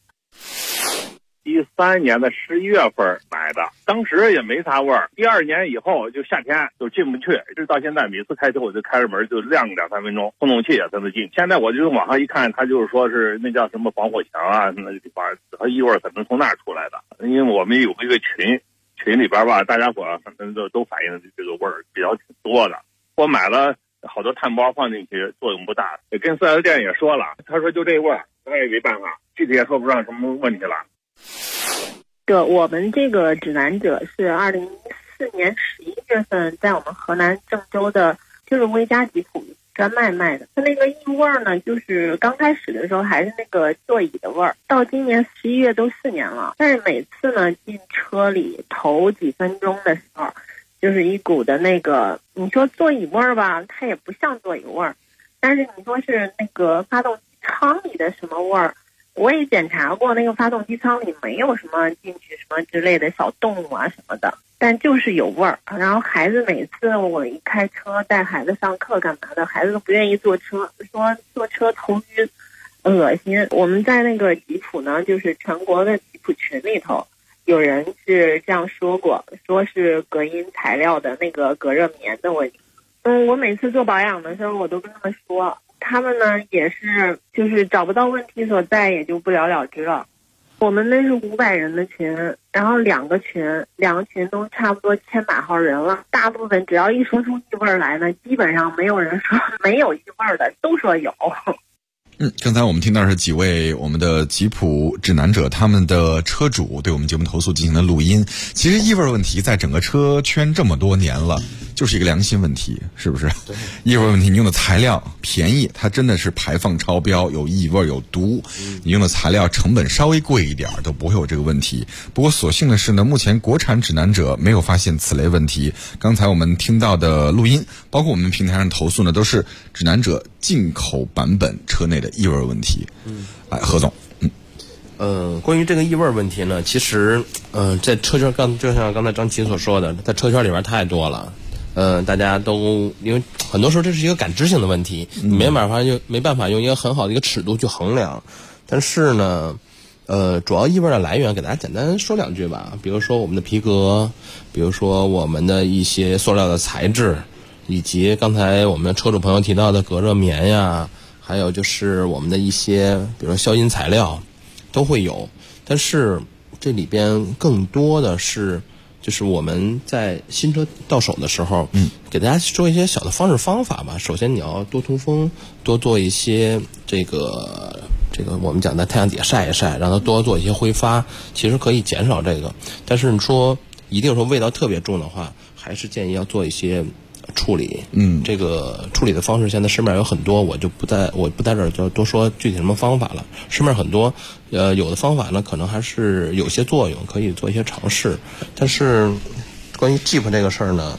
13年的11月份买的，当时也没啥味儿。第2年以后就夏天就进不去，一直到现在每次开车我就开着门就亮2-3分钟，空气也才能进。现在我就网上一看，他就是说是那叫什么防火墙啊，那个地方和异味可能从那儿出来的。因为我们有一个群里边吧，大家伙反正都反映这个味儿比较挺多的。我买了好多碳包放进去作用不大，也跟4S店也说了，他说就这味儿，他也没办法，具体也说不上什么问题了。 我们这个指南者是2014年11月份在我们河南郑州的，就是微加吉普专卖的。它那个异味呢，就是刚开始的时候还是那个座椅的味儿，到今年11月都4年了，但是每次呢进车里头几分钟的时候，就是一股的那个，你说座椅味儿吧，它也不像座椅味儿，但是你说是那个发动机舱里的什么味儿，我也检查过，那个发动机舱里没有什么进去什么之类的小动物啊什么的，但就是有味儿。然后孩子每次我一开车带孩子上课干嘛的，孩子都不愿意坐车，说坐车头晕恶心。我们在那个吉普呢，就是全国的吉普群里头有人是这样说过，说是隔音材料的那个隔热棉的问题。我每次做保养的时候我都跟他们说，他们呢也是就是找不到问题所在，也就不了了之了。我们那是500人的群，然后两个群都差不多千把号人了，大部分只要一说出异味来呢，基本上没有人说没有异味的，都说有。 刚才我们听到是几位我们的吉普指南者他们的车主对我们节目投诉进行的录音。其实异味问题在整个车圈这么多年了，就是一个良心问题，是不是？异味问题，你用的材料便宜，它真的是排放超标，有异味有毒。你用的材料成本稍微贵一点都不会有这个问题。不过所幸的是呢，目前国产指南者没有发现此类问题。刚才我们听到的录音，包括我们平台上投诉呢，都是指南者进口版本车内的异味问题。何总。 关于这个异味问题呢，其实在车圈就像刚才张琪所说的，在车圈里边太多了。大家都因为很多时候这是一个感知性的问题，你没办法用一个很好的一个尺度去衡量。但是呢，主要异味的来源给大家简单说2句吧。比如说我们的皮革，比如说我们的一些塑料的材质，以及刚才我们车主朋友提到的隔热棉呀，还有就是我们的一些比如说消音材料都会有。但是这里边更多的是就是我们在新车到手的时候，给大家说一些小的方式方法吧。首先你要多通风，多做一些这个我们讲在太阳底下晒一晒，让它多做一些挥发，其实可以减少这个。但是你说一定说味道特别重的话，还是建议要做一些处理。这个处理的方式现在市面有很多，我不在这儿就多说具体什么方法了。市面很多，有的方法呢可能还是有些作用，可以做一些尝试。但是关于 Jeep 这个事儿呢，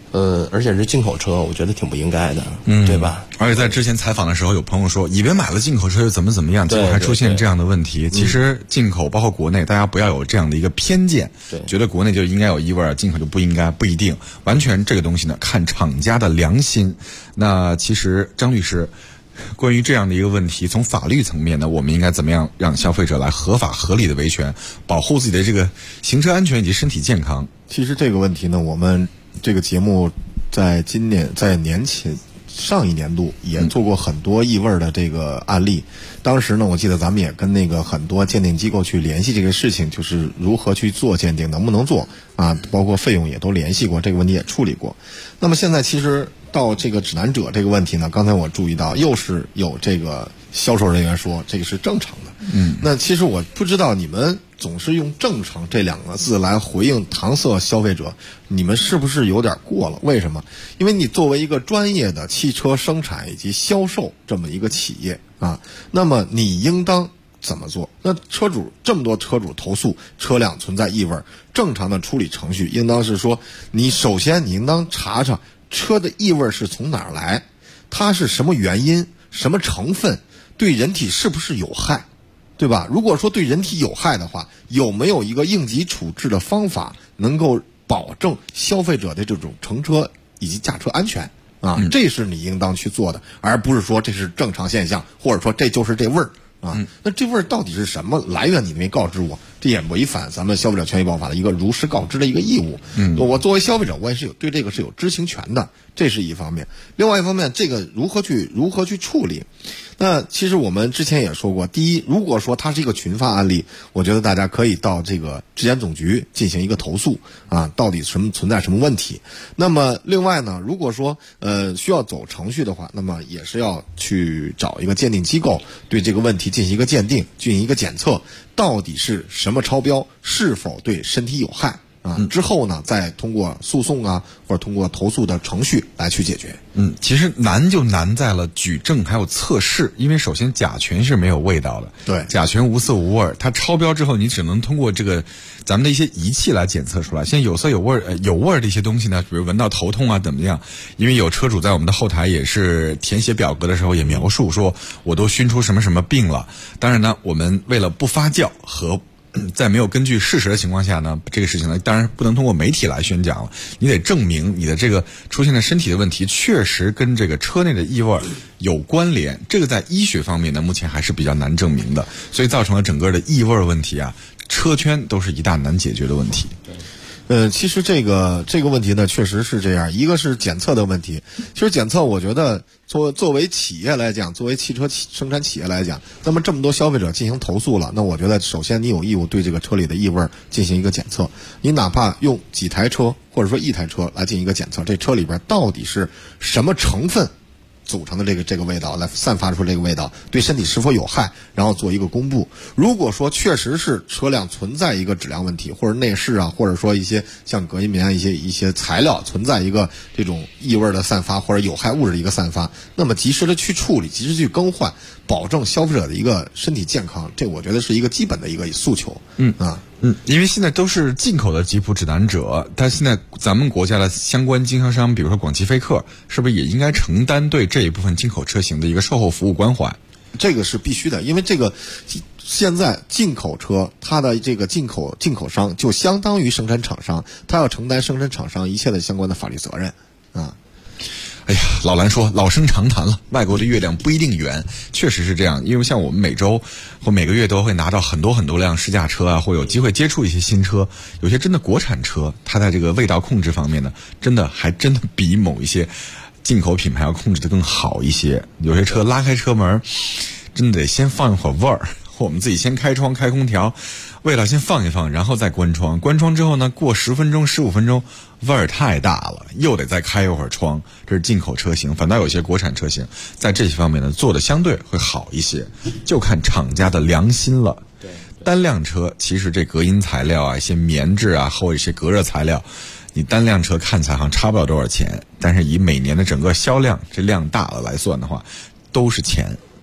而且是进口车，我觉得挺不应该的，对吧？ 而且在之前采访的时候，有朋友说，以为买了进口车又怎么样，结果还出现这样的问题。其实进口包括国内，大家不要有这样的一个偏见，觉得国内就应该有异味，进口就不应该，不一定。完全这个东西呢，看厂家的良心。那其实张律师，关于这样的一个问题，从法律层面呢，我们应该怎么样让消费者来合法合理的维权，保护自己的这个行车安全以及身体健康？ 其实这个问题呢，我们这个节目在年前上一年度也做过很多异味的这个案例。当时呢，我记得咱们也跟那个很多鉴定机构去联系这个事情，就是如何去做鉴定，能不能做啊，包括费用也都联系过，这个问题也处理过。那么现在其实到这个指南者这个问题呢，刚才我注意到又是有这个销售人员说这个是正常的。那其实我不知道你们总是用正常这2个字来回应搪塞消费者，你们是不是有点过了？为什么？因为你作为一个专业的汽车生产以及销售这么一个企业啊，那么你应当怎么做？那这么多车主投诉车辆存在异味，正常的处理程序应当是说，你首先你应当查查车的异味是从哪儿来，它是什么原因、什么成分，对人体是不是有害，对吧？如果说对人体有害的话，有没有一个应急处置的方法能够保证消费者的这种乘车以及驾车安全啊？这是你应当去做的，而不是说这是正常现象，或者说这就是这味儿啊。那这味儿到底是什么来源？你没告知我，这也违反咱们消费者权益保护法的一个如实告知的一个义务。我作为消费者，我也是对这个是有知情权的，这是一方面。另外一方面，这个如何去处理？那其实我们之前也说过，第一，如果说它是一个群发案例，我觉得大家可以到这个质检总局进行一个投诉啊，到底存在什么问题。那么另外呢，如果说需要走程序的话，那么也是要去找一个鉴定机构对这个问题进行一个鉴定，进行一个检测，到底是什么超标，是否对身体有害啊？之后呢，再通过诉讼啊，或者通过投诉的程序来去解决。 其实难就难在了举证还有测试，因为首先甲醛是没有味道的， 对， 甲醛无色无味，它超标之后，你只能通过这个咱们的一些仪器来检测出来。现在有色有味的一些东西呢，比如闻到头痛啊怎么样？因为有车主在我们的后台也是填写表格的时候也描述说，我都熏出什么什么病了。当然呢，我们为了不发酵和在没有根据事实的情况下呢，这个事情呢，当然不能通过媒体来宣讲了，你得证明你的这个出现的身体的问题确实跟这个车内的异味有关联。这个在医学方面呢，目前还是比较难证明的，所以造成了整个的异味问题啊，车圈都是一大难解决的问题。 其实这个问题呢，确实是这样。一个是检测的问题，其实检测我觉得作为企业来讲，作为汽车生产企业来讲，那么这么多消费者进行投诉了，那我觉得首先你有义务对这个车里的异味进行一个检测。你哪怕用几台车或者说一台车来进行一个检测，这车里边到底是什么成分组成的这个味道，来散发出这个味道对身体是否有害，然后做一个公布。如果说确实是车辆存在一个质量问题，或者内饰啊，或者说一些像隔音棉啊一些材料存在一个这种异味的散发或者有害物质的一个散发，那么及时的去处理，及时去更换，保证消费者的一个身体健康，这我觉得是一个基本的一个诉求。 因为现在都是进口的吉普指南者，但现在咱们国家的相关经销商，比如说广汽菲克，是不是也应该承担对这一部分进口车型的一个售后服务关怀？ 这个是必须的，因为这个现在进口车它的这个进口商就相当于生产厂商，他要承担生产厂商一切的相关的法律责任啊。 哎呀，老蓝说老生常谈了，外国的月亮不一定圆，确实是这样。因为像我们每周或每个月都会拿到很多辆试驾车啊，或有机会接触一些新车，有些真的国产车，它在这个味道控制方面呢，真的比某一些进口品牌要控制的更好一些。有些车拉开车门，真的得先放一会儿味儿，或我们自己先开窗开空调，味道先放一放，然后再关窗。关窗之后呢，过10分钟15分钟，味儿太大了，又得再开一会儿窗。这是进口车型，反倒有些国产车型在这些方面呢做的相对会好一些，就看厂家的良心了。 对， 单辆车其实这隔音材料啊，一些棉质啊，或者一些隔热材料，你单辆车看起来好像差不了多少钱，但是以每年的整个销量这量大了来算的话，都是钱。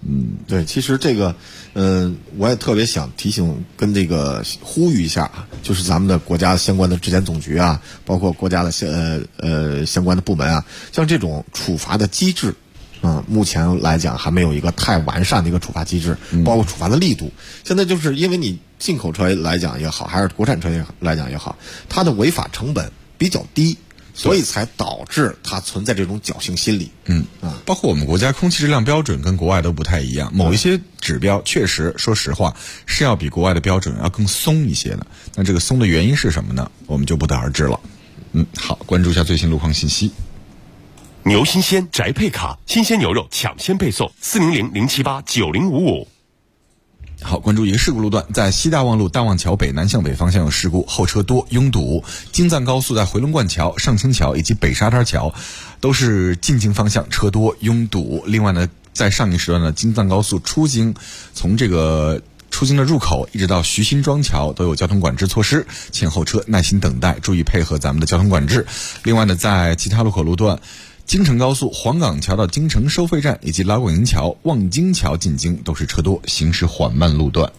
对，其实这个，我也特别想提醒跟这个呼吁一下啊，就是咱们的国家相关的质检总局啊，包括国家的相关的部门啊，像这种处罚的机制。目前来讲还没有一个太完善的一个处罚机制，包括处罚的力度。现在就是因为你进口车来讲也好，还是国产车来讲也好，它的违法成本比较低，所以才导致它存在这种侥幸心理。 包括我们国家空气质量标准跟国外都不太一样，某一些指标确实说实话是要比国外的标准要更松一些的。那这个松的原因是什么呢？我们就不得而知了。好，关注一下最新路况信息。 牛新鲜宅配卡，新鲜牛肉抢先配送，400-078-9055。 好，关注一个事故路段，在西大望路大望桥北南向北方向有事故，后车多拥堵。京藏高速在回龙观桥、上清桥以及北沙滩桥都是进京方向车多拥堵。另外呢，在上一时段呢，京藏高速出京，从这个出京的入口一直到徐辛庄桥都有交通管制措施，请后车耐心等待，注意配合咱们的交通管制。另外呢，在其他路口路段，京承高速黄岗桥到京承收费站以及老广营桥、望京桥进京都是车多，行驶缓慢路段。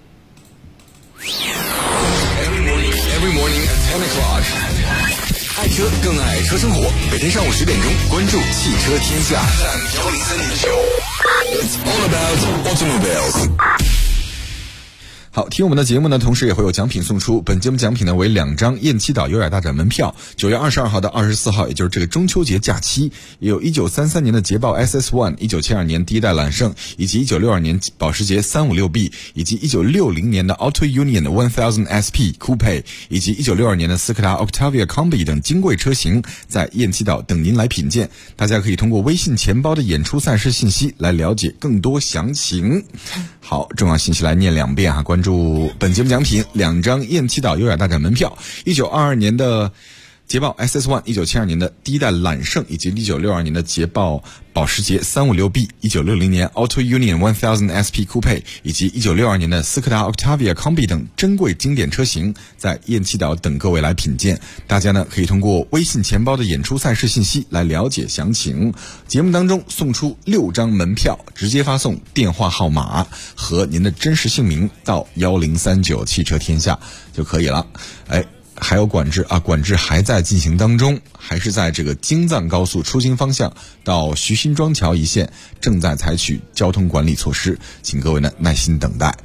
Every morning at 10 o'clock， 爱车更爱车生活。每天上午10点钟，关注汽车天下。It's all about automobiles。 好，听我们的节目呢，同时也会有奖品送出。本节目奖品呢为2张雁栖岛优雅大展门票，9月22号到24号，也就是这个中秋节假期，也有1933年的捷豹 SS1， 1972年第一代揽胜，以及1962年保时捷 356B， 以及1960年的 Auto Union 1000 SP Coupe， 以及1962年的斯柯达 Octavia Combi 等金贵车型，在雁栖岛等您来品鉴。大家可以通过微信钱包的演出赛事信息来了解更多详情。好，重要信息来念2遍哈，关注本节目奖品2张雁栖岛优雅大展门票，1922年的捷豹 SS1， 1972年的第一代揽胜，以及1962年的捷豹保时捷 356B， 1960年 Auto Union 1000 SP Coupe， 以及1962年的斯柯达 Octavia Combi 等珍贵经典车型，在雁栖岛等各位来品鉴。大家呢可以通过微信钱包的演出赛事信息来了解详情。节目当中送出6张门票，直接发送电话号码和您的真实姓名到1039汽车天下就可以了。还有管制啊，管制还在进行当中，还是在这个京藏高速出京方向到徐辛庄桥一线正在采取交通管理措施，请各位呢耐心等待。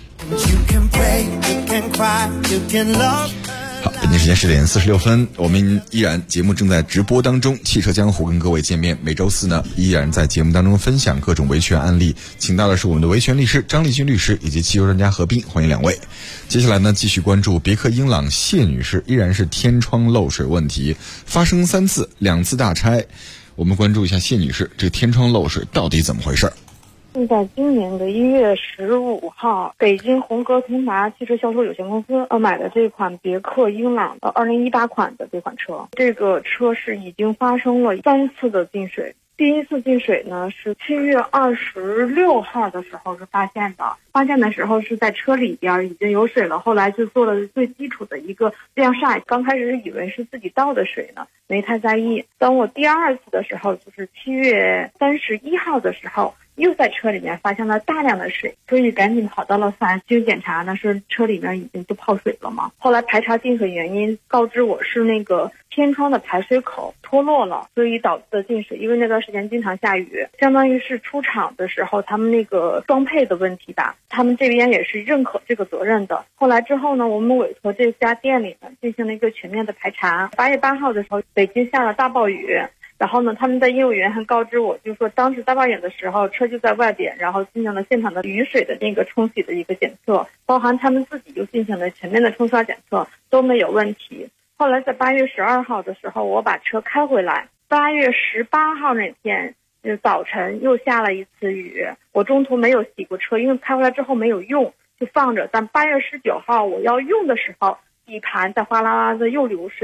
好，北京时间10点46分，我们依然节目正在直播当中，汽车江湖跟各位见面。每周四呢，依然在节目当中分享各种维权案例，请到的是我们的维权律师张立军律师以及汽油专家何斌，欢迎2位。接下来呢，继续关注别克英朗谢女士依然是天窗漏水问题发生3次，2次大拆。我们关注一下谢女士，这个天窗漏水到底怎么回事？ 是在今年的1月15号，北京宏格通达汽车销售有限公司买的这款别克英朗2018款的这款车。这个车是已经发生了3次的进水。第一次进水呢是7月26号的时候是发现的，发现的时候是在车里边已经有水了，后来就做了最基础的一个晾晒，刚开始以为是自己倒的水呢，没太在意。等我第2次的时候，就是7月31号的时候，又在车里面发现了大量的水，所以赶紧跑到了4S店检查呢，是车里面已经都泡水了嘛。后来排查进水原因，告知我是那个天窗的排水口脱落了，所以导致的进水。因为那段时间经常下雨，相当于是出厂的时候他们那个装配的问题吧，他们这边也是认可这个责任的。后来之后呢，我们委托这家店里呢进行了一个全面的排查。8月8号的时候，北京下了大暴雨。然后呢，他们的业务员还告知我，就是说当时大暴雨的时候，车就在外边，然后进行了现场的雨水的那个冲洗的一个检测，包含他们自己又进行了全面的冲刷检测，都没有问题。后来在8月12号的时候，我把车开回来。8月18号那天，早晨又下了1次雨，我中途没有洗过车，因为开回来之后没有用，就放着。但8月19号我要用的时候，底盘在哗啦啦的又流水。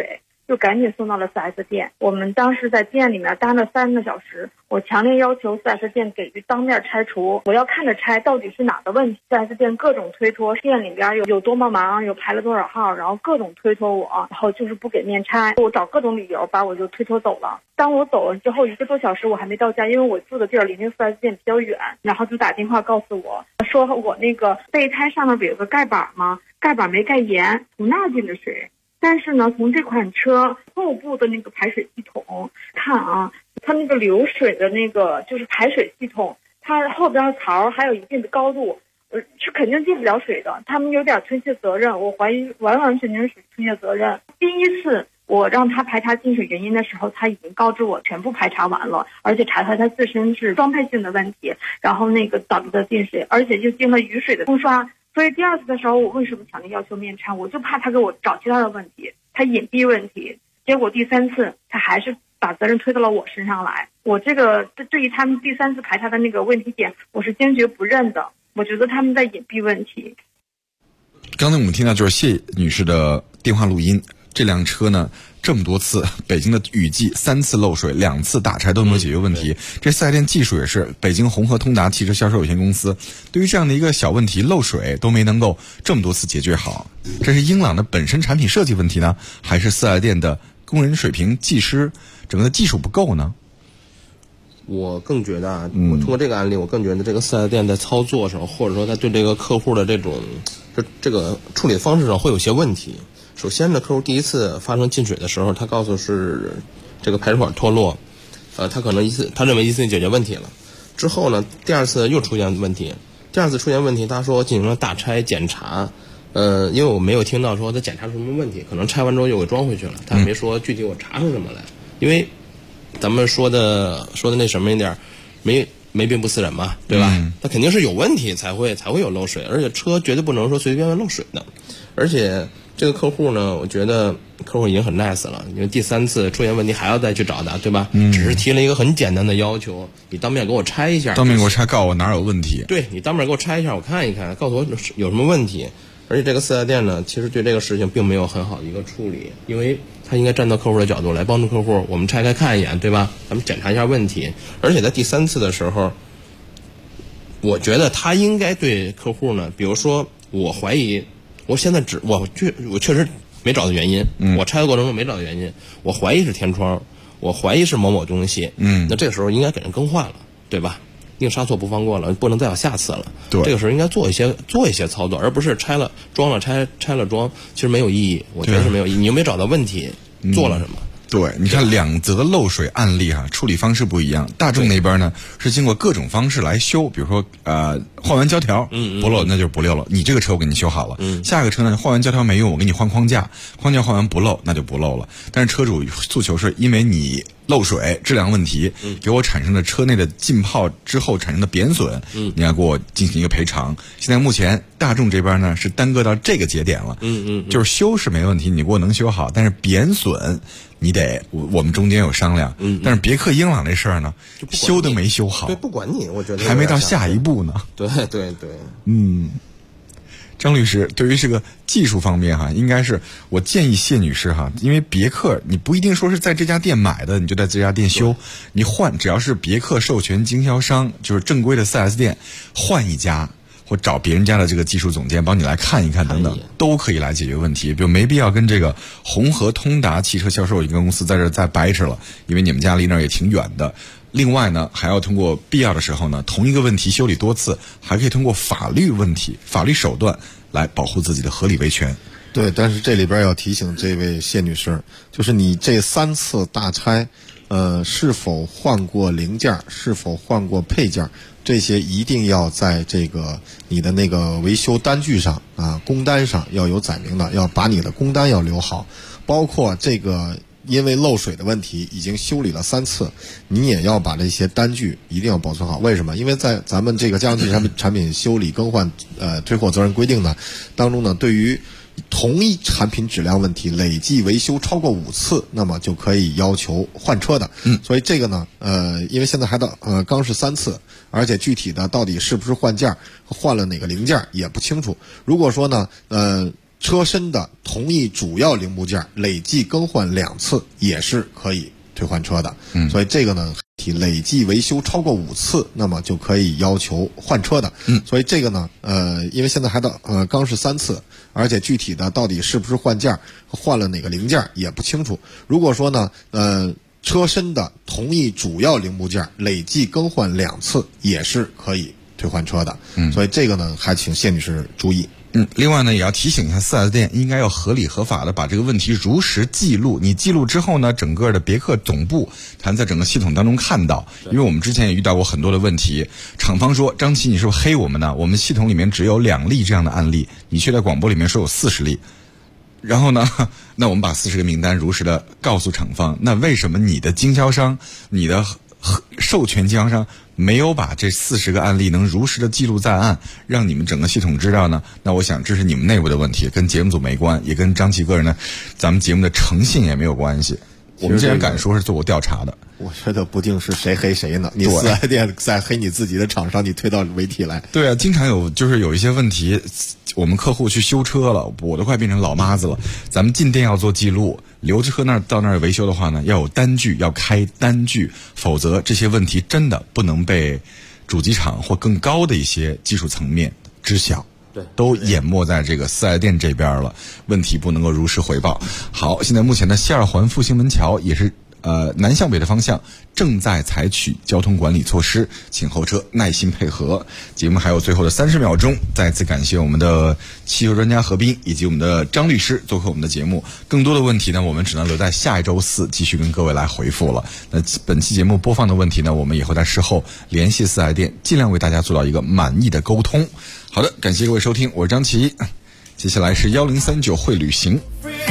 就赶紧送到了 4S 店。我们当时在店里面待了3个小时，我强烈要求 4S 店给予当面拆除，我要看着拆到底是哪个问题。4S 店各种推脱，店里边有多么忙，有排了多少号，然后各种推脱我，然后就是不给面拆，我找各种理由把我就推脱走了。当我走了之后1个多小时我还没到家，因为我住的地儿离那个 4S 店比较远，然后就打电话告诉我说我那个备胎上面不有个盖板吗？盖板没盖严，不纳进的水。但是呢，从这款车后部的那个排水系统看啊，它那个流水的那个就是排水系统，它后边槽还有一定的高度，是肯定进不了水的。他们有点推卸责任，我怀疑完全是推卸责任。第一次我让他排查进水原因的时候，他已经告知我全部排查完了，而且查出来他自身是装配性的问题，然后那个导致的进水，而且就经了雨水的冲刷。所以第2次的时候，我为什么强烈要求面拆？我就怕他给我找其他的问题，他隐蔽问题。结果第3次他还是把责任推到了我身上来。我这个对于他们第3次排查的那个问题点，我是坚决不认的。我觉得他们在隐蔽问题。 刚才我们听到就是谢女士的电话录音，这辆车呢这么多次，北京的雨季3次漏水，2次打拆都没有解决问题。这4S店技术也是北京宏和通达汽车销售有限公司，对于这样的一个小问题漏水都没能够这么多次解决好，这是英朗的本身产品设计问题呢，还是4S店的工人水平、技师整个的技术不够呢？ 我更觉得我通过这个案例，我更觉得这个4S店在操作上，或者说他对这个客户的这种这个处理方式上会有些问题。首先呢，客户第一次发生进水的时候，他告诉是这个排水管脱落，他可能他认为一次解决问题了。之后呢，第2次又出现问题，第2次出现问题，他说进行了大拆检查，因为我没有听到说他检查出什么问题，可能拆完之后又给装回去了，他没说具体我查出什么来，因为咱们说的那什么一点，没病不死人嘛，对吧？他肯定是有问题才会有漏水，而且车绝对不能说随随便便漏水的。而且这个客户呢，我觉得客户已经很 nice 了，因为第3次出现问题还要再去找他，对吧？只是提了一个很简单的要求，你当面给我拆一下， 当面给我拆，告诉我哪有问题。 对，你当面给我拆一下，我看一看，告诉我有什么问题。而且这个4S店呢，其实对这个事情并没有很好的一个处理，因为他应该站到客户的角度来帮助客户，我们拆开看一眼，对吧？咱们检查一下问题。而且在第3次的时候，我觉得他应该对客户呢，比如说我怀疑，我现在我确实没找到原因，我拆的过程中没找到原因，我怀疑是天窗，我怀疑是某某东西，那这个时候应该给人更换了，对吧？宁杀错不放过了，不能再有下次了。对，这个时候应该做一些操作，而不是拆了装了拆了装，其实没有意义，我觉得是没有意义。你又没找到问题，做了什么？ 对，你看2则漏水案例处理方式不一样。大众那边呢是经过各种方式来修，比如说换完胶条，不漏那就是不漏了，你这个车我给你修好了。下个车呢换完胶条没用，我给你换框架换完不漏那就不漏了。但是车主诉求是因为你漏水质量问题，给我产生的车内的浸泡之后产生的贬损，你要给我进行一个赔偿。现在目前大众这边呢是耽搁到这个节点了，就是修是没问题，你给我能修好，但是贬损你得我们中间有商量。但是别克英朗这事儿呢，修都没修好， 对，不管你，我觉得还没到下一步呢。 对。 张律师，对于这个技术方面应该是我建议谢女士因为别克你不一定说是在这家店买的你就在这家店修，你换只要是别克授权经销商，就是正规的 4S 店，换一家或找别人家的这个技术总监帮你来看一看等等，都可以来解决问题。比如没必要跟这个宏和通达汽车销售有限公司在这再掰扯了，因为你们家离那儿也挺远的。另外呢，还要通过必要的时候呢，同一个问题修理多次，还可以通过法律手段来保护自己的合理维权。 对，但是这里边要提醒这位谢女士，就是你这3次大拆，是否换过零件，是否换过配件，这些一定要在这个你的那个维修单据上工单上要有载明的，要把你的工单要留好，包括这个因为漏水的问题已经修理了3次，你也要把这些单据一定要保存好。为什么？因为在咱们这个家用产品修理更换退货责任规定呢当中呢，对于同一产品质量问题累计维修超过5次，那么就可以要求换车的。所以这个呢因为现在还到刚是3次，而且具体的到底是不是换件换了哪个零件也不清楚。如果说呢车身的同一主要零部件累计更换2次也是可以退换车的。所以这个呢，累计维修超过5次，那么就可以要求换车的。所以这个呢，因为现在还到刚是3次，而且具体的到底是不是换件，换了哪个零件也不清楚。如果说呢，车身的同一主要零部件累计更换2次也是可以退换车的。所以这个呢，还请谢女士注意。 另外呢，也要提醒一下4S店，应该要合理合法的把这个问题如实记录。你记录之后呢，整个的别克总部才能在整个系统当中看到。因为我们之前也遇到过很多的问题，厂方说张琪你是不是黑我们呢？我们系统里面只有2例这样的案例，你却在广播里面说有40例。然后呢，那我们把40个名单如实的告诉厂方，那为什么你的经销商、你的授权经销商没有把这40个案例能如实的记录在案，让你们整个系统知道呢？那我想这是你们内部的问题，跟节目组没关，也跟张琪个人呢，咱们节目的诚信也没有关系。我们既然敢说是做过调查的， 我觉得不定是谁黑谁呢？你4S店在黑你自己的厂商，你推到媒体来。 对啊，经常有一些问题，我们客户去修车了，我都快变成老妈子了。咱们进店要做记录，留车到那儿维修的话呢，要有单据，要开单据，否则这些问题真的不能被主机厂或更高的一些技术层面知晓。 对， 都淹没在这个4S店这边了，问题不能够如实回报。好，现在目前的西2环复兴门桥也是南向北的方向正在采取交通管理措施，请后车耐心配合。节目还有最后的30秒钟，再次感谢我们的汽车专家何斌以及我们的张律师做客我们的节目。更多的问题呢，我们只能留在下一周4继续跟各位来回复了。那本期节目播放的问题呢，我们也会在事后联系4S店，尽量为大家做到一个满意的沟通。好的，感谢各位收听，我是张琪。接下来是1039会旅行。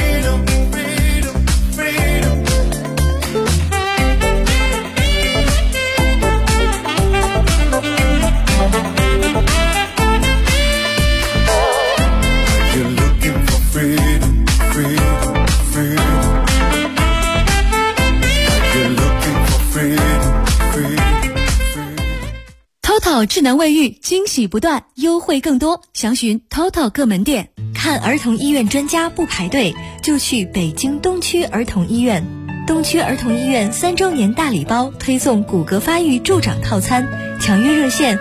TOTO 智能卫浴，惊喜不断，优惠更多，详询 TOTO 各门店。看儿童医院专家不排队，就去北京东区儿童医院。东区儿童医院3周年大礼包推送骨骼发育助长套餐，抢约热线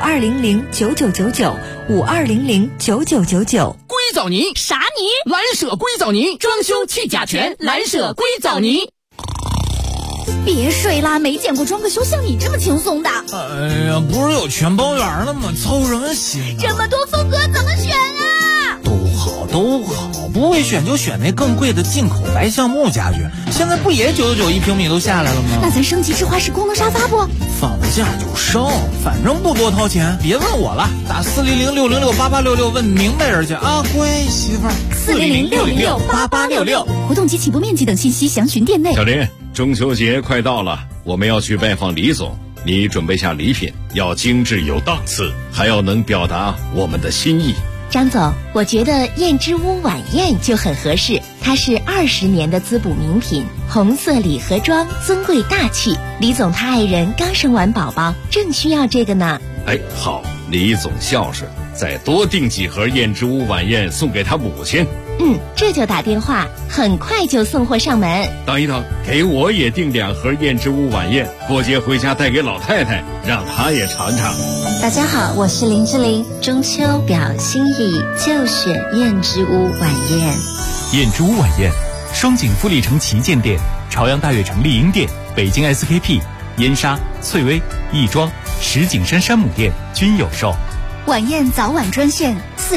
52009999，52009999。 硅藻泥啥泥？蓝舍硅藻泥，装修去甲醛，蓝舍硅藻泥。 别睡啦，没见过装个修像你这么轻松的。 哎呀，不是有全包圆了吗？凑什么心？ 这么多风格怎么选啊？ 都好，不会选就选那更贵的进口白橡木家具，现在不也999一平米都下来了吗？ 那咱升级智化式功能沙发不？ 放假就升，反正不多掏钱，别问我了，打400-606-8866问明白人去啊，乖媳妇儿。 400-606-8866，活动及起步面积等信息详询店内。 小林，中秋节快到了，我们要去拜访李总，你准备下礼品，要精致有档次，还要能表达我们的心意。 张总，我觉得燕之屋晚宴就很合适，它是20年的滋补名品，红色礼盒装，尊贵大气。李总他爱人刚生完宝宝，正需要这个呢。 哎，好，李总孝顺，再多订几盒燕之屋晚宴送给他母亲。 这就打电话，很快就送货上门。 等一等，给我也订2盒燕之屋晚宴，过节回家带给老太太，让她也尝尝。 大家好，我是林志玲，中秋表心意就选燕之屋晚宴。 燕之屋晚宴，双井富力城旗舰店、朝阳大悦城丽婴店、北京 SKP、燕莎、翠微、亦庄、石景山山姆店均有售。 晚宴早晚专线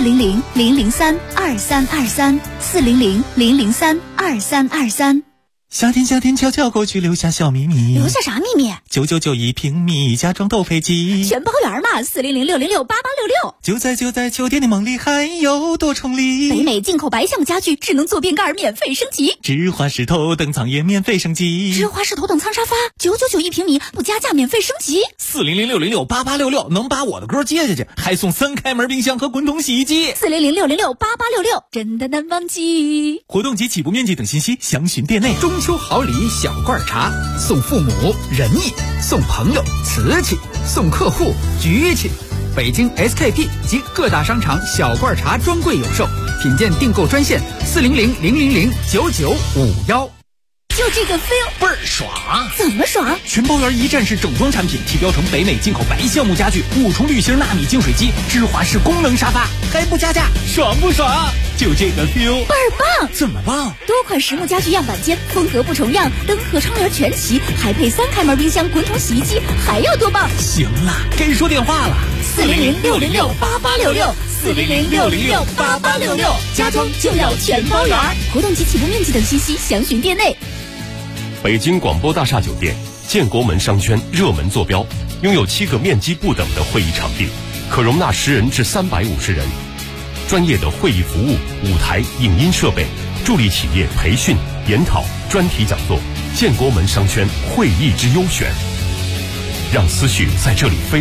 400-003-2323，400-003-2323。 夏天悄悄过去，留下小秘密。 留下啥秘密 ？999一平米，家装豆配机， 全包圆嘛！400-606-8866。 就在秋天的梦里，还有多重礼。 北美进口白橡木家具，智能坐便盖免费升级， 智华式头等舱也免费升级， 智华式头等舱沙发999一平米，不加价免费升级。 400-606-8866能把我的歌接下去，还送3开门冰箱和滚筒洗衣机。 400-606-8866真的难忘记。 活动及起步面积等信息详询店内。 中秋好礼小罐茶，送父母仁义，送朋友瓷器，送客户局气， 北京 SKP 及各大商场小罐茶专柜有售，品鉴订购专线400-000-9951。 就这个 feel 倍儿爽！ 怎么爽？ 全包圆一站式整装产品，提标成北美进口白橡木家具，5重滤芯纳米净水机，芝华士功能沙发，还不加价，爽不爽？就这个 feel 倍儿棒！ 怎么棒？ 多款实木家具样板间，风格不重样，灯和窗帘全齐，还配3开门冰箱、滚筒洗衣机，还要多棒？ 行了，该说电话了 ，400-606-8866，400-606-8866，家装就要全包圆。活动及起步面积等信息详询店内。 北京广播大厦酒店建国门商圈热门坐标，拥有7个面积不等的会议场地，可容纳10人至350人。专业的会议服务、舞台、影音设备，助力企业培训、研讨、专题讲座。建国门商圈会议之优选，让思绪在这里飞。